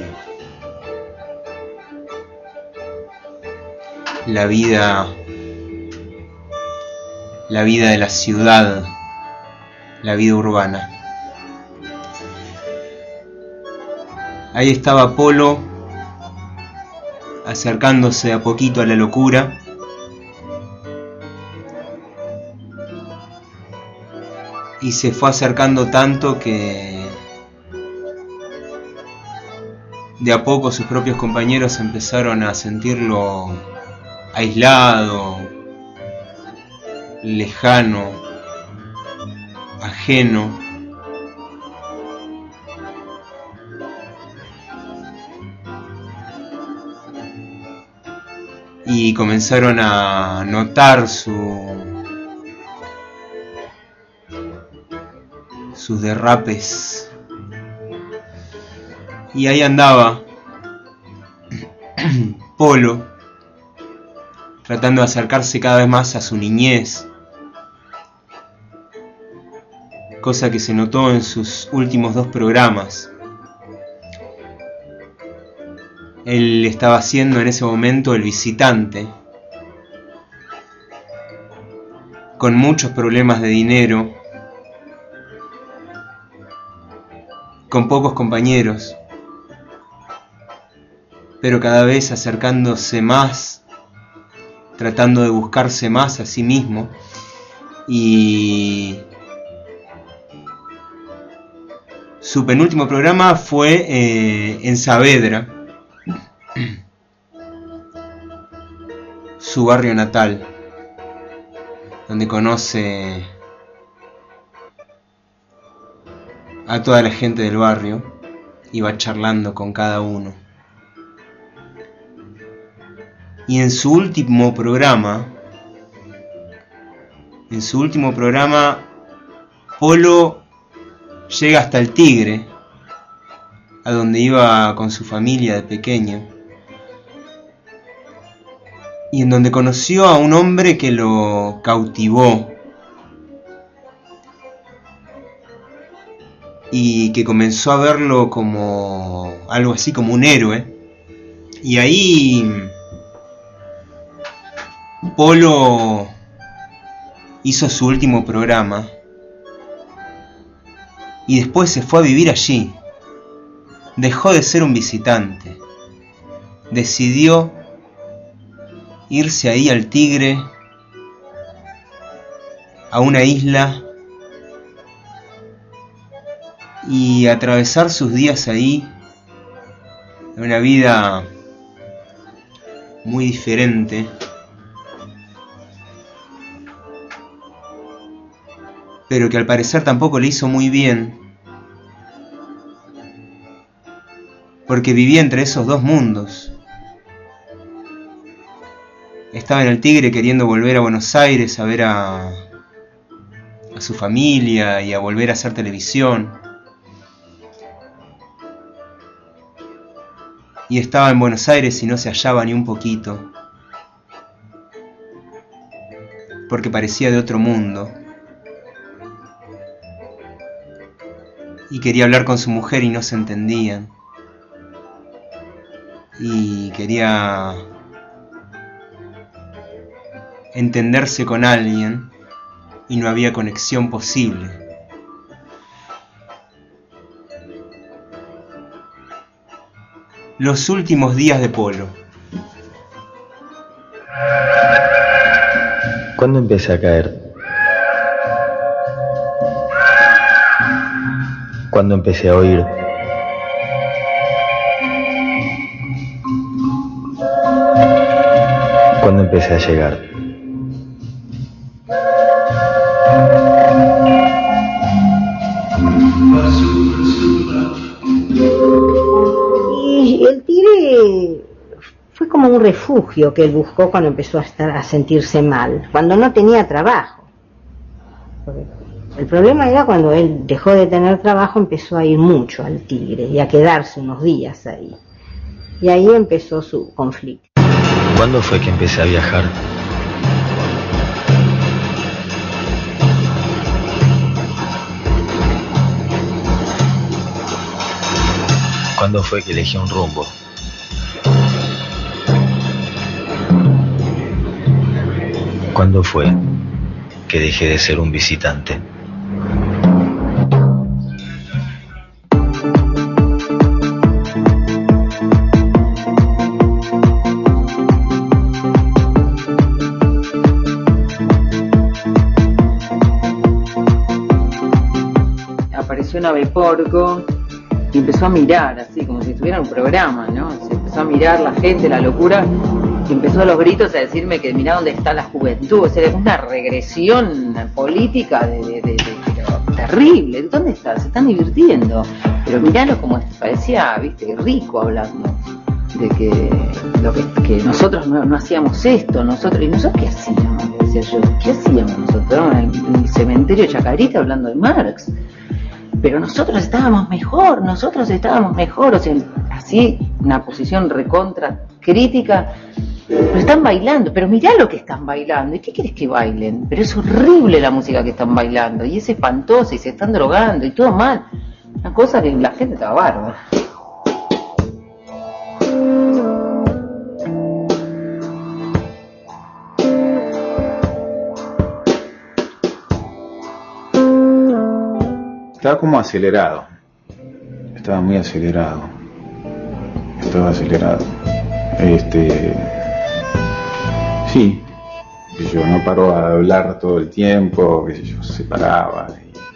la vida la vida de la ciudad, la vida urbana. Ahí estaba Polo acercándose a poquito a la locura. Y se fue acercando tanto que de a poco sus propios compañeros empezaron a sentirlo aislado, lejano, ajeno. y comenzaron a notar su, sus derrapes. Y ahí andaba Polo, tratando de acercarse cada vez más a su niñez, cosa que se notó en sus últimos dos programas. Él estaba siendo en ese momento el visitante, con muchos problemas de dinero, con pocos compañeros, pero cada vez acercándose más, tratando de buscarse más a sí mismo. Y su penúltimo programa fue eh, en Saavedra, su barrio natal, donde conoce a toda la gente del barrio y va charlando con cada uno. Y en su último programa, en su último programa, Polo llega hasta el Tigre, a donde iba con su familia de pequeño, y en donde conoció a un hombre que lo cautivó y que comenzó a verlo como algo así como un héroe. Y ahí Polo hizo su último programa y después se fue a vivir allí. Dejó de ser un visitante, decidió irse ahí al Tigre, a una isla, y atravesar sus días ahí, una vida muy diferente, pero que al parecer tampoco le hizo muy bien, porque vivía entre esos dos mundos. Estaba en el Tigre queriendo volver a Buenos Aires a ver a, a su familia y a volver a hacer televisión. Y estaba en Buenos Aires y no se hallaba ni un poquito, porque parecía de otro mundo. Y quería hablar con su mujer y no se entendían. Y quería entenderse con alguien y no había conexión posible. Los últimos días de Polo. ¿Cuándo empecé a caer? ¿Cuándo empecé a oír? ¿Cuándo empecé a llegar? Y el Tigre fue como un refugio que él buscó cuando empezó a estar a sentirse mal, cuando no tenía trabajo. El problema era cuando él dejó de tener trabajo, empezó a ir mucho al Tigre y a quedarse unos días ahí. Y ahí empezó su conflicto. ¿Cuándo fue que empecé a viajar? ¿Cuándo fue que elegí un rumbo? ¿Cuándo fue que dejé de ser un visitante? Apareció un ave porco y empezó a mirar, así como si estuviera en un programa, ¿no? Se empezó a mirar la gente, la locura, y empezó a los gritos a decirme que mirá dónde está la juventud. O sea, es una regresión política de, de, de, de pero terrible. ¿Dónde está? Se están divirtiendo. Pero miralo como parecía, viste, rico hablando. de que, lo que, que nosotros no, no hacíamos esto, nosotros, ¿y nosotros qué hacíamos? Decía yo, ¿qué hacíamos nosotros? Estábamos en el, en el cementerio de Chacarita hablando de Marx, pero nosotros estábamos mejor, nosotros estábamos mejor, o sea, así, una posición recontra crítica, pero están bailando, pero mirá lo que están bailando, ¿y qué quieres que bailen? Pero es horrible la música que están bailando, y es espantosa, y se están drogando, y todo mal, una cosa que la gente estaba bárbara. Estaba como acelerado, estaba muy acelerado, estaba acelerado, este, sí, qué sé yo, no paró a hablar todo el tiempo, qué sé yo, se paraba,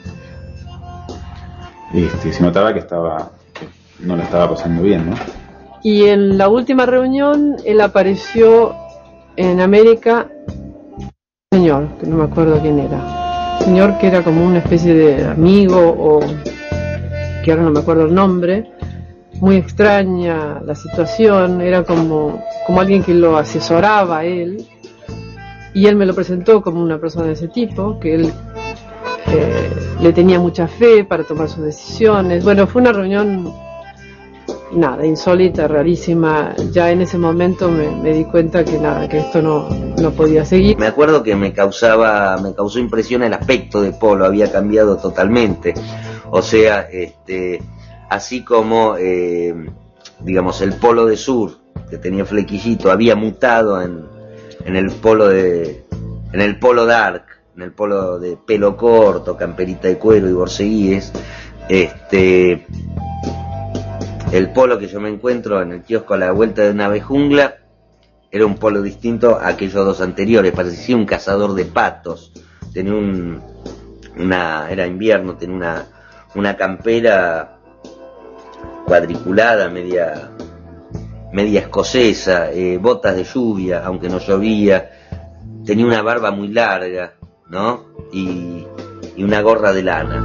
y, este, se notaba que estaba, que no la estaba pasando bien, ¿no? Y en la última reunión él apareció en América, un señor, que no me acuerdo quién era. Señor que era como una especie de amigo o que ahora no me acuerdo el nombre, muy extraña la situación, era como, como alguien que lo asesoraba a él y él me lo presentó como una persona de ese tipo, que él eh, le tenía mucha fe para tomar sus decisiones. Bueno, fue una reunión nada, insólita, rarísima. Ya en ese momento me, me di cuenta que nada, que esto no, no podía seguir. Me acuerdo que me causaba, me causó impresión el aspecto de Polo, había cambiado totalmente. O sea, este, así como, eh, digamos, el Polo de Sur, que tenía flequillito, había mutado en, en el Polo de, en el Polo Dark, en el Polo de pelo corto, camperita de cuero y borceguíes, este... El Polo que yo me encuentro en el kiosco a la vuelta de una abejungla era un Polo distinto a aquellos dos anteriores, parecía un cazador de patos, tenía un, una, era invierno, tenía una, una campera cuadriculada, media, media escocesa, eh, botas de lluvia, aunque no llovía, tenía una barba muy larga, ¿no? Y, y una gorra de lana.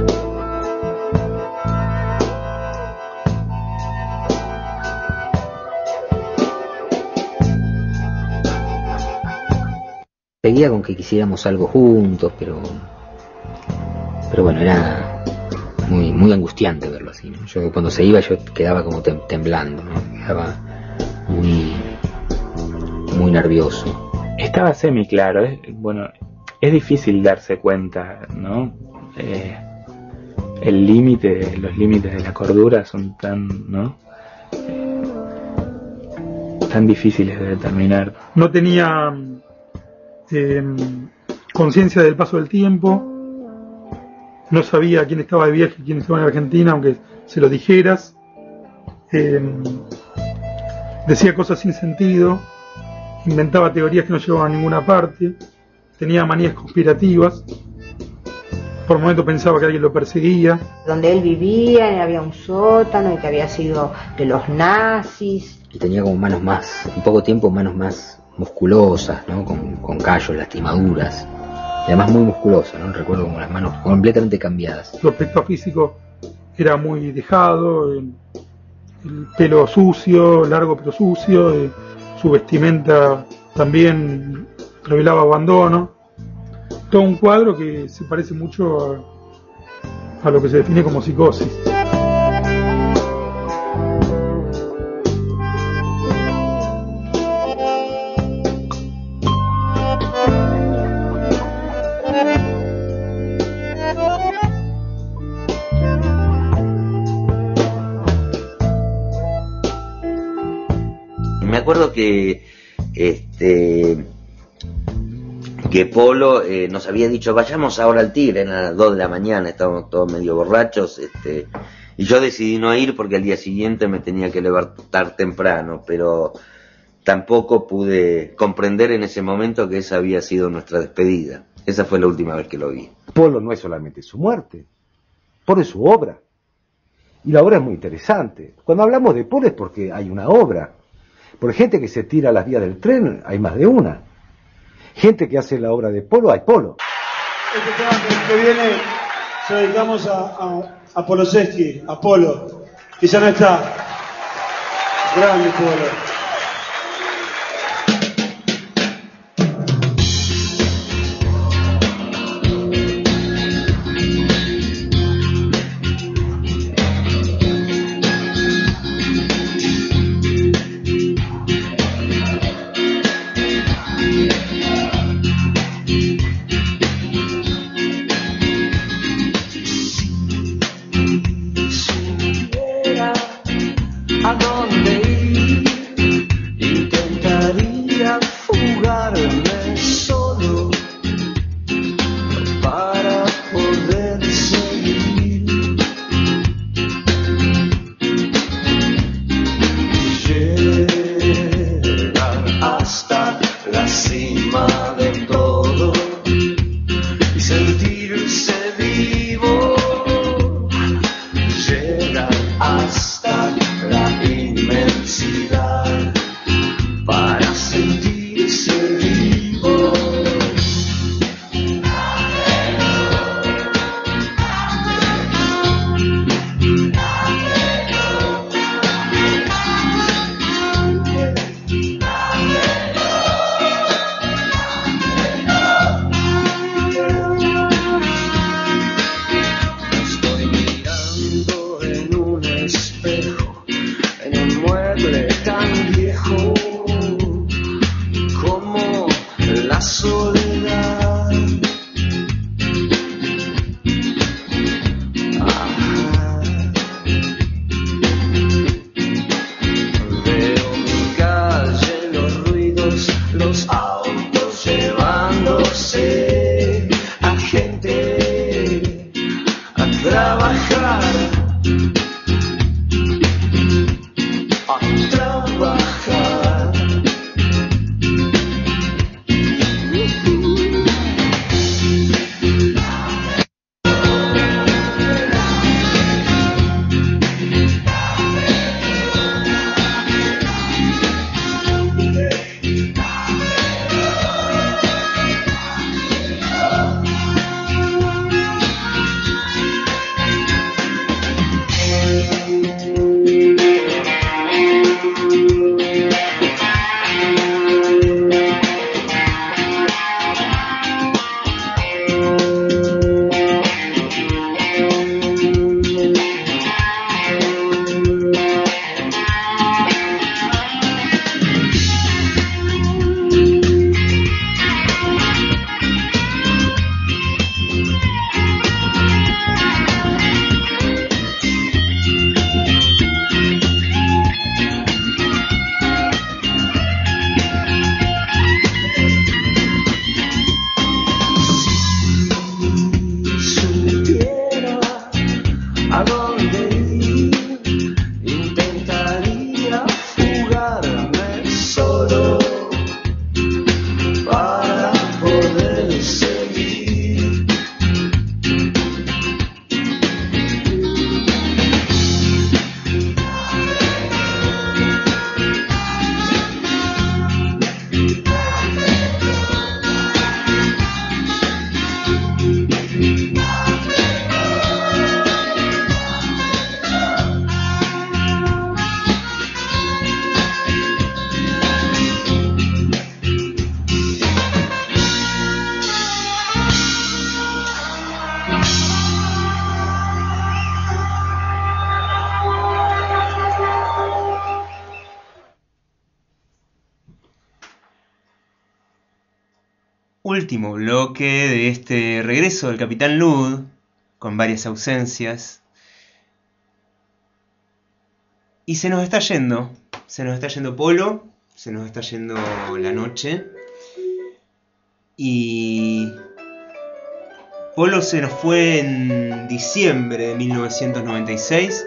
Seguía con que quisiéramos algo juntos, pero pero bueno, era muy muy angustiante verlo así, ¿no? Yo cuando se iba yo quedaba como tem temblando, ¿no? Quedaba muy muy nervioso. Estaba semi claro, es, bueno, es difícil darse cuenta, ¿no? Eh, el límite, los límites de la cordura son tan, ¿no? Eh, tan difíciles de determinar. No tenía Eh, conciencia del paso del tiempo, no sabía quién estaba de viaje, quién estaba en Argentina, aunque se lo dijeras, eh, decía cosas sin sentido, inventaba teorías que no llevaban a ninguna parte, tenía manías conspirativas, por momentos pensaba que alguien lo perseguía. Donde él vivía había un sótano y que había sido de los nazis. Y tenía como manos más, en poco tiempo manos más musculosas, ¿no? Con, con callos, lastimaduras, y además muy musculosas, ¿no? Recuerdo como las manos completamente cambiadas. Su aspecto físico era muy dejado, el, el pelo sucio, largo pero sucio, eh, su vestimenta también revelaba abandono. Todo un cuadro que se parece mucho a, a lo que se define como psicosis. Me acuerdo que este que Polo eh, nos había dicho vayamos ahora al Tigre, eran las dos de la mañana, estábamos todos medio borrachos, este y yo decidí no ir porque al día siguiente me tenía que levantar temprano, pero tampoco pude comprender en ese momento que esa había sido nuestra despedida. Esa fue la última vez que lo vi. Polo no es solamente su muerte, Polo es su obra, y la obra es muy interesante. Cuando hablamos de Polo es porque hay una obra. Por gente que se tira a las vías del tren, hay más de una. Gente que hace la obra de Polo, hay Polo. Este tema que, que viene se lo dedicamos a, a, a Poloseski, a Polo, que ya no está. Grande Polo. ¿A dónde ir? Intentaría fugarme solo para poder seguir. Llegar hasta la cima de todo y sentirse vivo. Llegar hasta la inmensidad para sentirse vivo. Estoy mirando en un espejo, en un mueble tan viejo como la soledad. Ajá. Veo mi calle, los ruidos, los autos llevándose a gente a trabajar. A trabajar. Supiera a dónde ir, intentaría fugarme solo para poder seguir. Último bloque de este regreso del Capitán Lud, con varias ausencias. Y se nos está yendo, se nos está yendo Polo, se nos está yendo la noche. Y Polo se nos fue en diciembre de mil novecientos noventa y seis.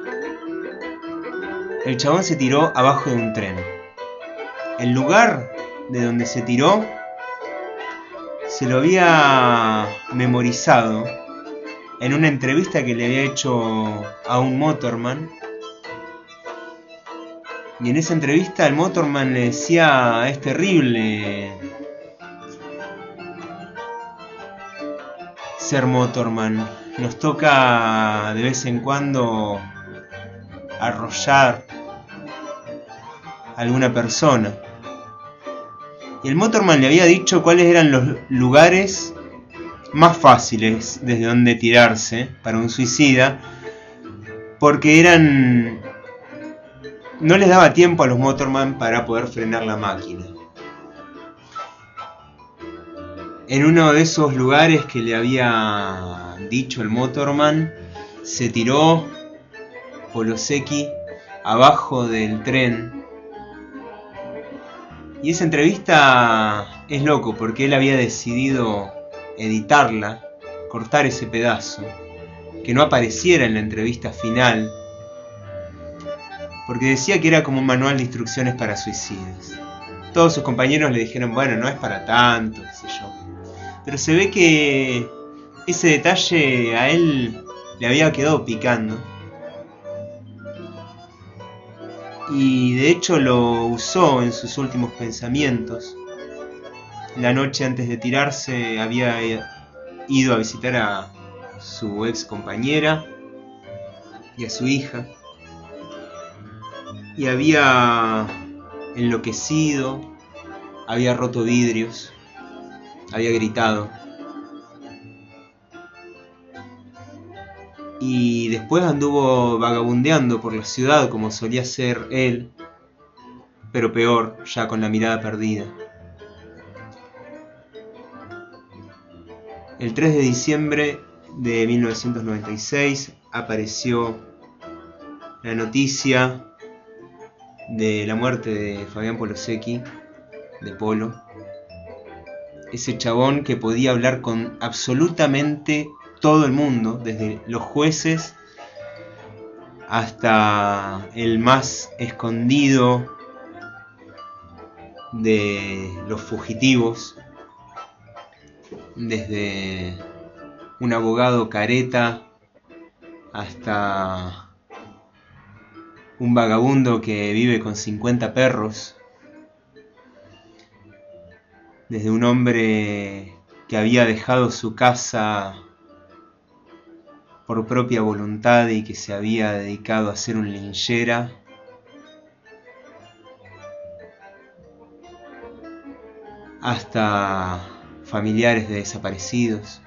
El chabón se tiró abajo de un tren. El lugar de donde se tiró se lo había memorizado en una entrevista que le había hecho a un motorman. Y en esa entrevista el motorman le decía: es terrible ser motorman, nos toca de vez en cuando arrollar alguna persona. Y el Motorman le había dicho cuáles eran los lugares más fáciles desde donde tirarse para un suicida, porque eran... no les daba tiempo a los Motorman para poder frenar la máquina. En uno de esos lugares que le había dicho el Motorman, se tiró Polosecchi abajo del tren. Y esa entrevista es loco, porque él había decidido editarla, cortar ese pedazo, que no apareciera en la entrevista final, porque decía que era como un manual de instrucciones para suicidas. Todos sus compañeros le dijeron, bueno, no es para tanto, qué sé yo. Pero se ve que ese detalle a él le había quedado picando. Y de hecho lo usó en sus últimos pensamientos. La noche antes de tirarse había ido a visitar a su ex compañera y a su hija. Y había enloquecido, había roto vidrios, había gritado. Y después anduvo vagabundeando por la ciudad como solía ser él, pero peor, ya con la mirada perdida. El tres de diciembre de mil novecientos noventa y seis apareció la noticia de la muerte de Fabián Polosecchi, de Polo. Ese chabón que podía hablar con absolutamente todo el mundo, desde los jueces hasta el más escondido de los fugitivos, desde un abogado careta hasta un vagabundo que vive con cincuenta perros, desde un hombre que había dejado su casa por propia voluntad y que se había dedicado a ser un linchera, hasta familiares de desaparecidos.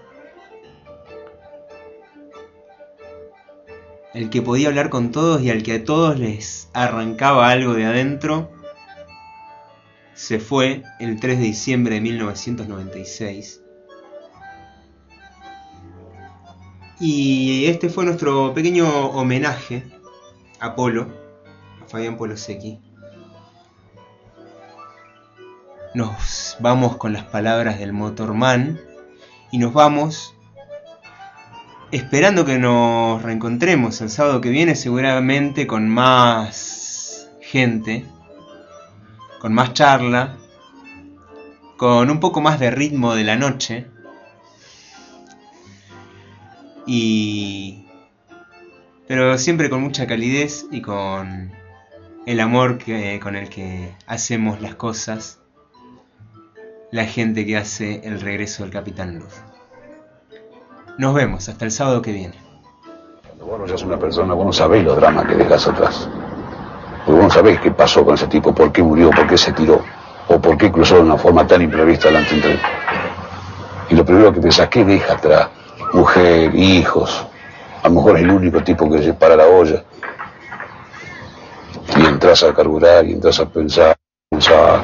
El que podía hablar con todos y al que a todos les arrancaba algo de adentro, se fue el tres de diciembre de mil novecientos noventa y seis. Y este fue nuestro pequeño homenaje a Polo, a Fabián Polosecchi. Nos vamos con las palabras del Motorman y nos vamos esperando que nos reencontremos el sábado que viene, seguramente con más gente, con más charla, con un poco más de ritmo de la noche. Y pero siempre con mucha calidez y con el amor que, con el que hacemos las cosas, la gente que hace el regreso del Capitán Luz. Nos vemos hasta el sábado que viene. Cuando vos no sos una persona, vos no sabés los dramas que dejas atrás. Porque vos no sabés qué pasó con ese tipo, por qué murió, por qué se tiró, o por qué cruzó de una forma tan imprevista delante de un tren. Y lo primero que pensás, ¿qué deja atrás? Mujer, hijos, a lo mejor es el único tipo que se para la olla. Y entras a carburar y entras a pensar, pensar.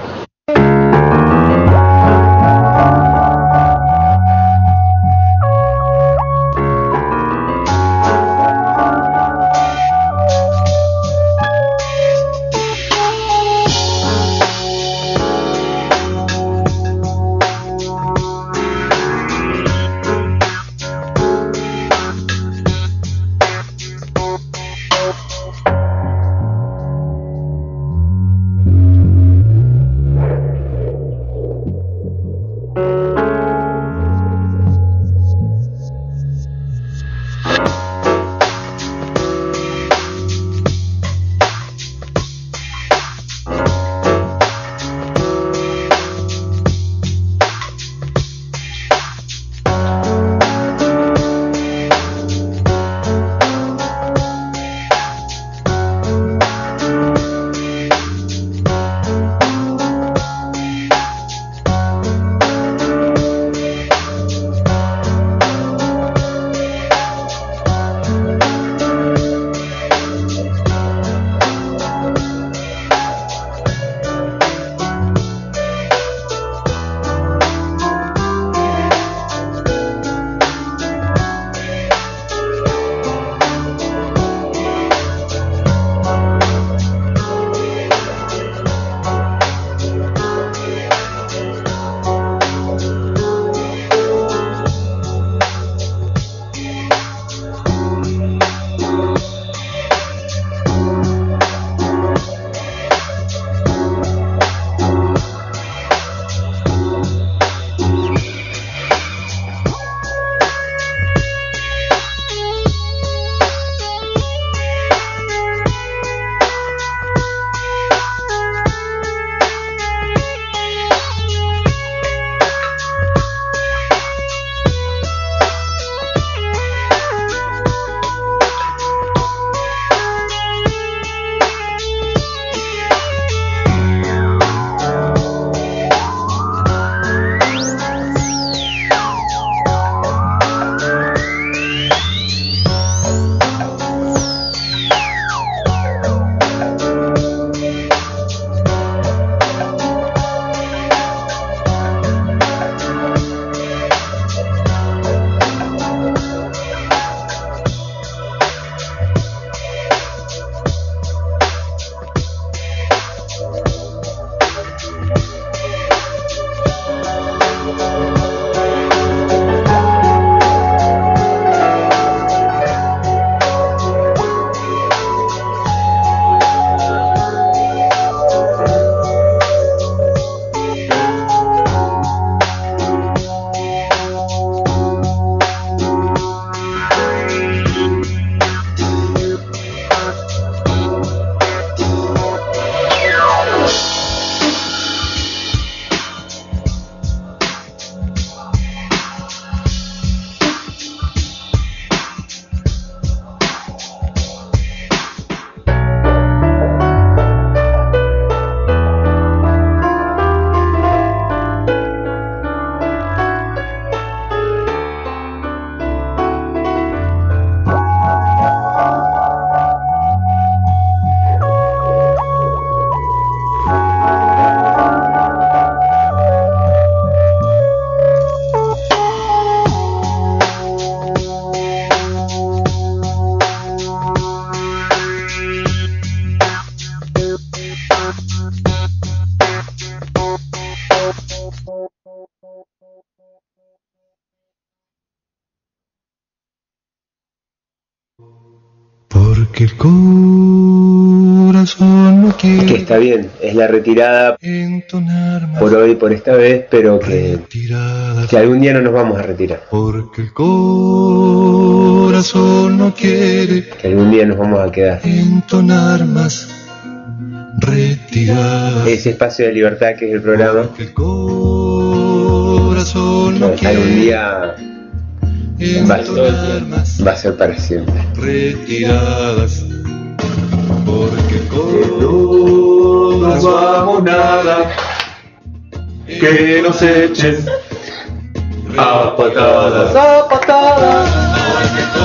Porque el corazón no quiere. Que está bien, es la retirada por hoy, por esta vez, pero que, que algún día no nos vamos a retirar. Porque el corazón no quiere. Que algún día nos vamos a quedar. Entonar más retirada. Ese espacio de libertad que es el programa. Porque el corazón no quiere. Algún día va a, ser, va a ser para siempre. Retiradas. Porque el corazón no vamos nada. Que nos echen a patadas. A patadas. Porque el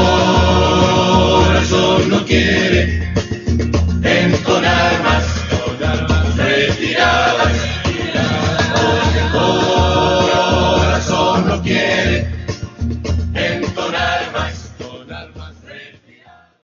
corazón no quiere entonar más, retiradas.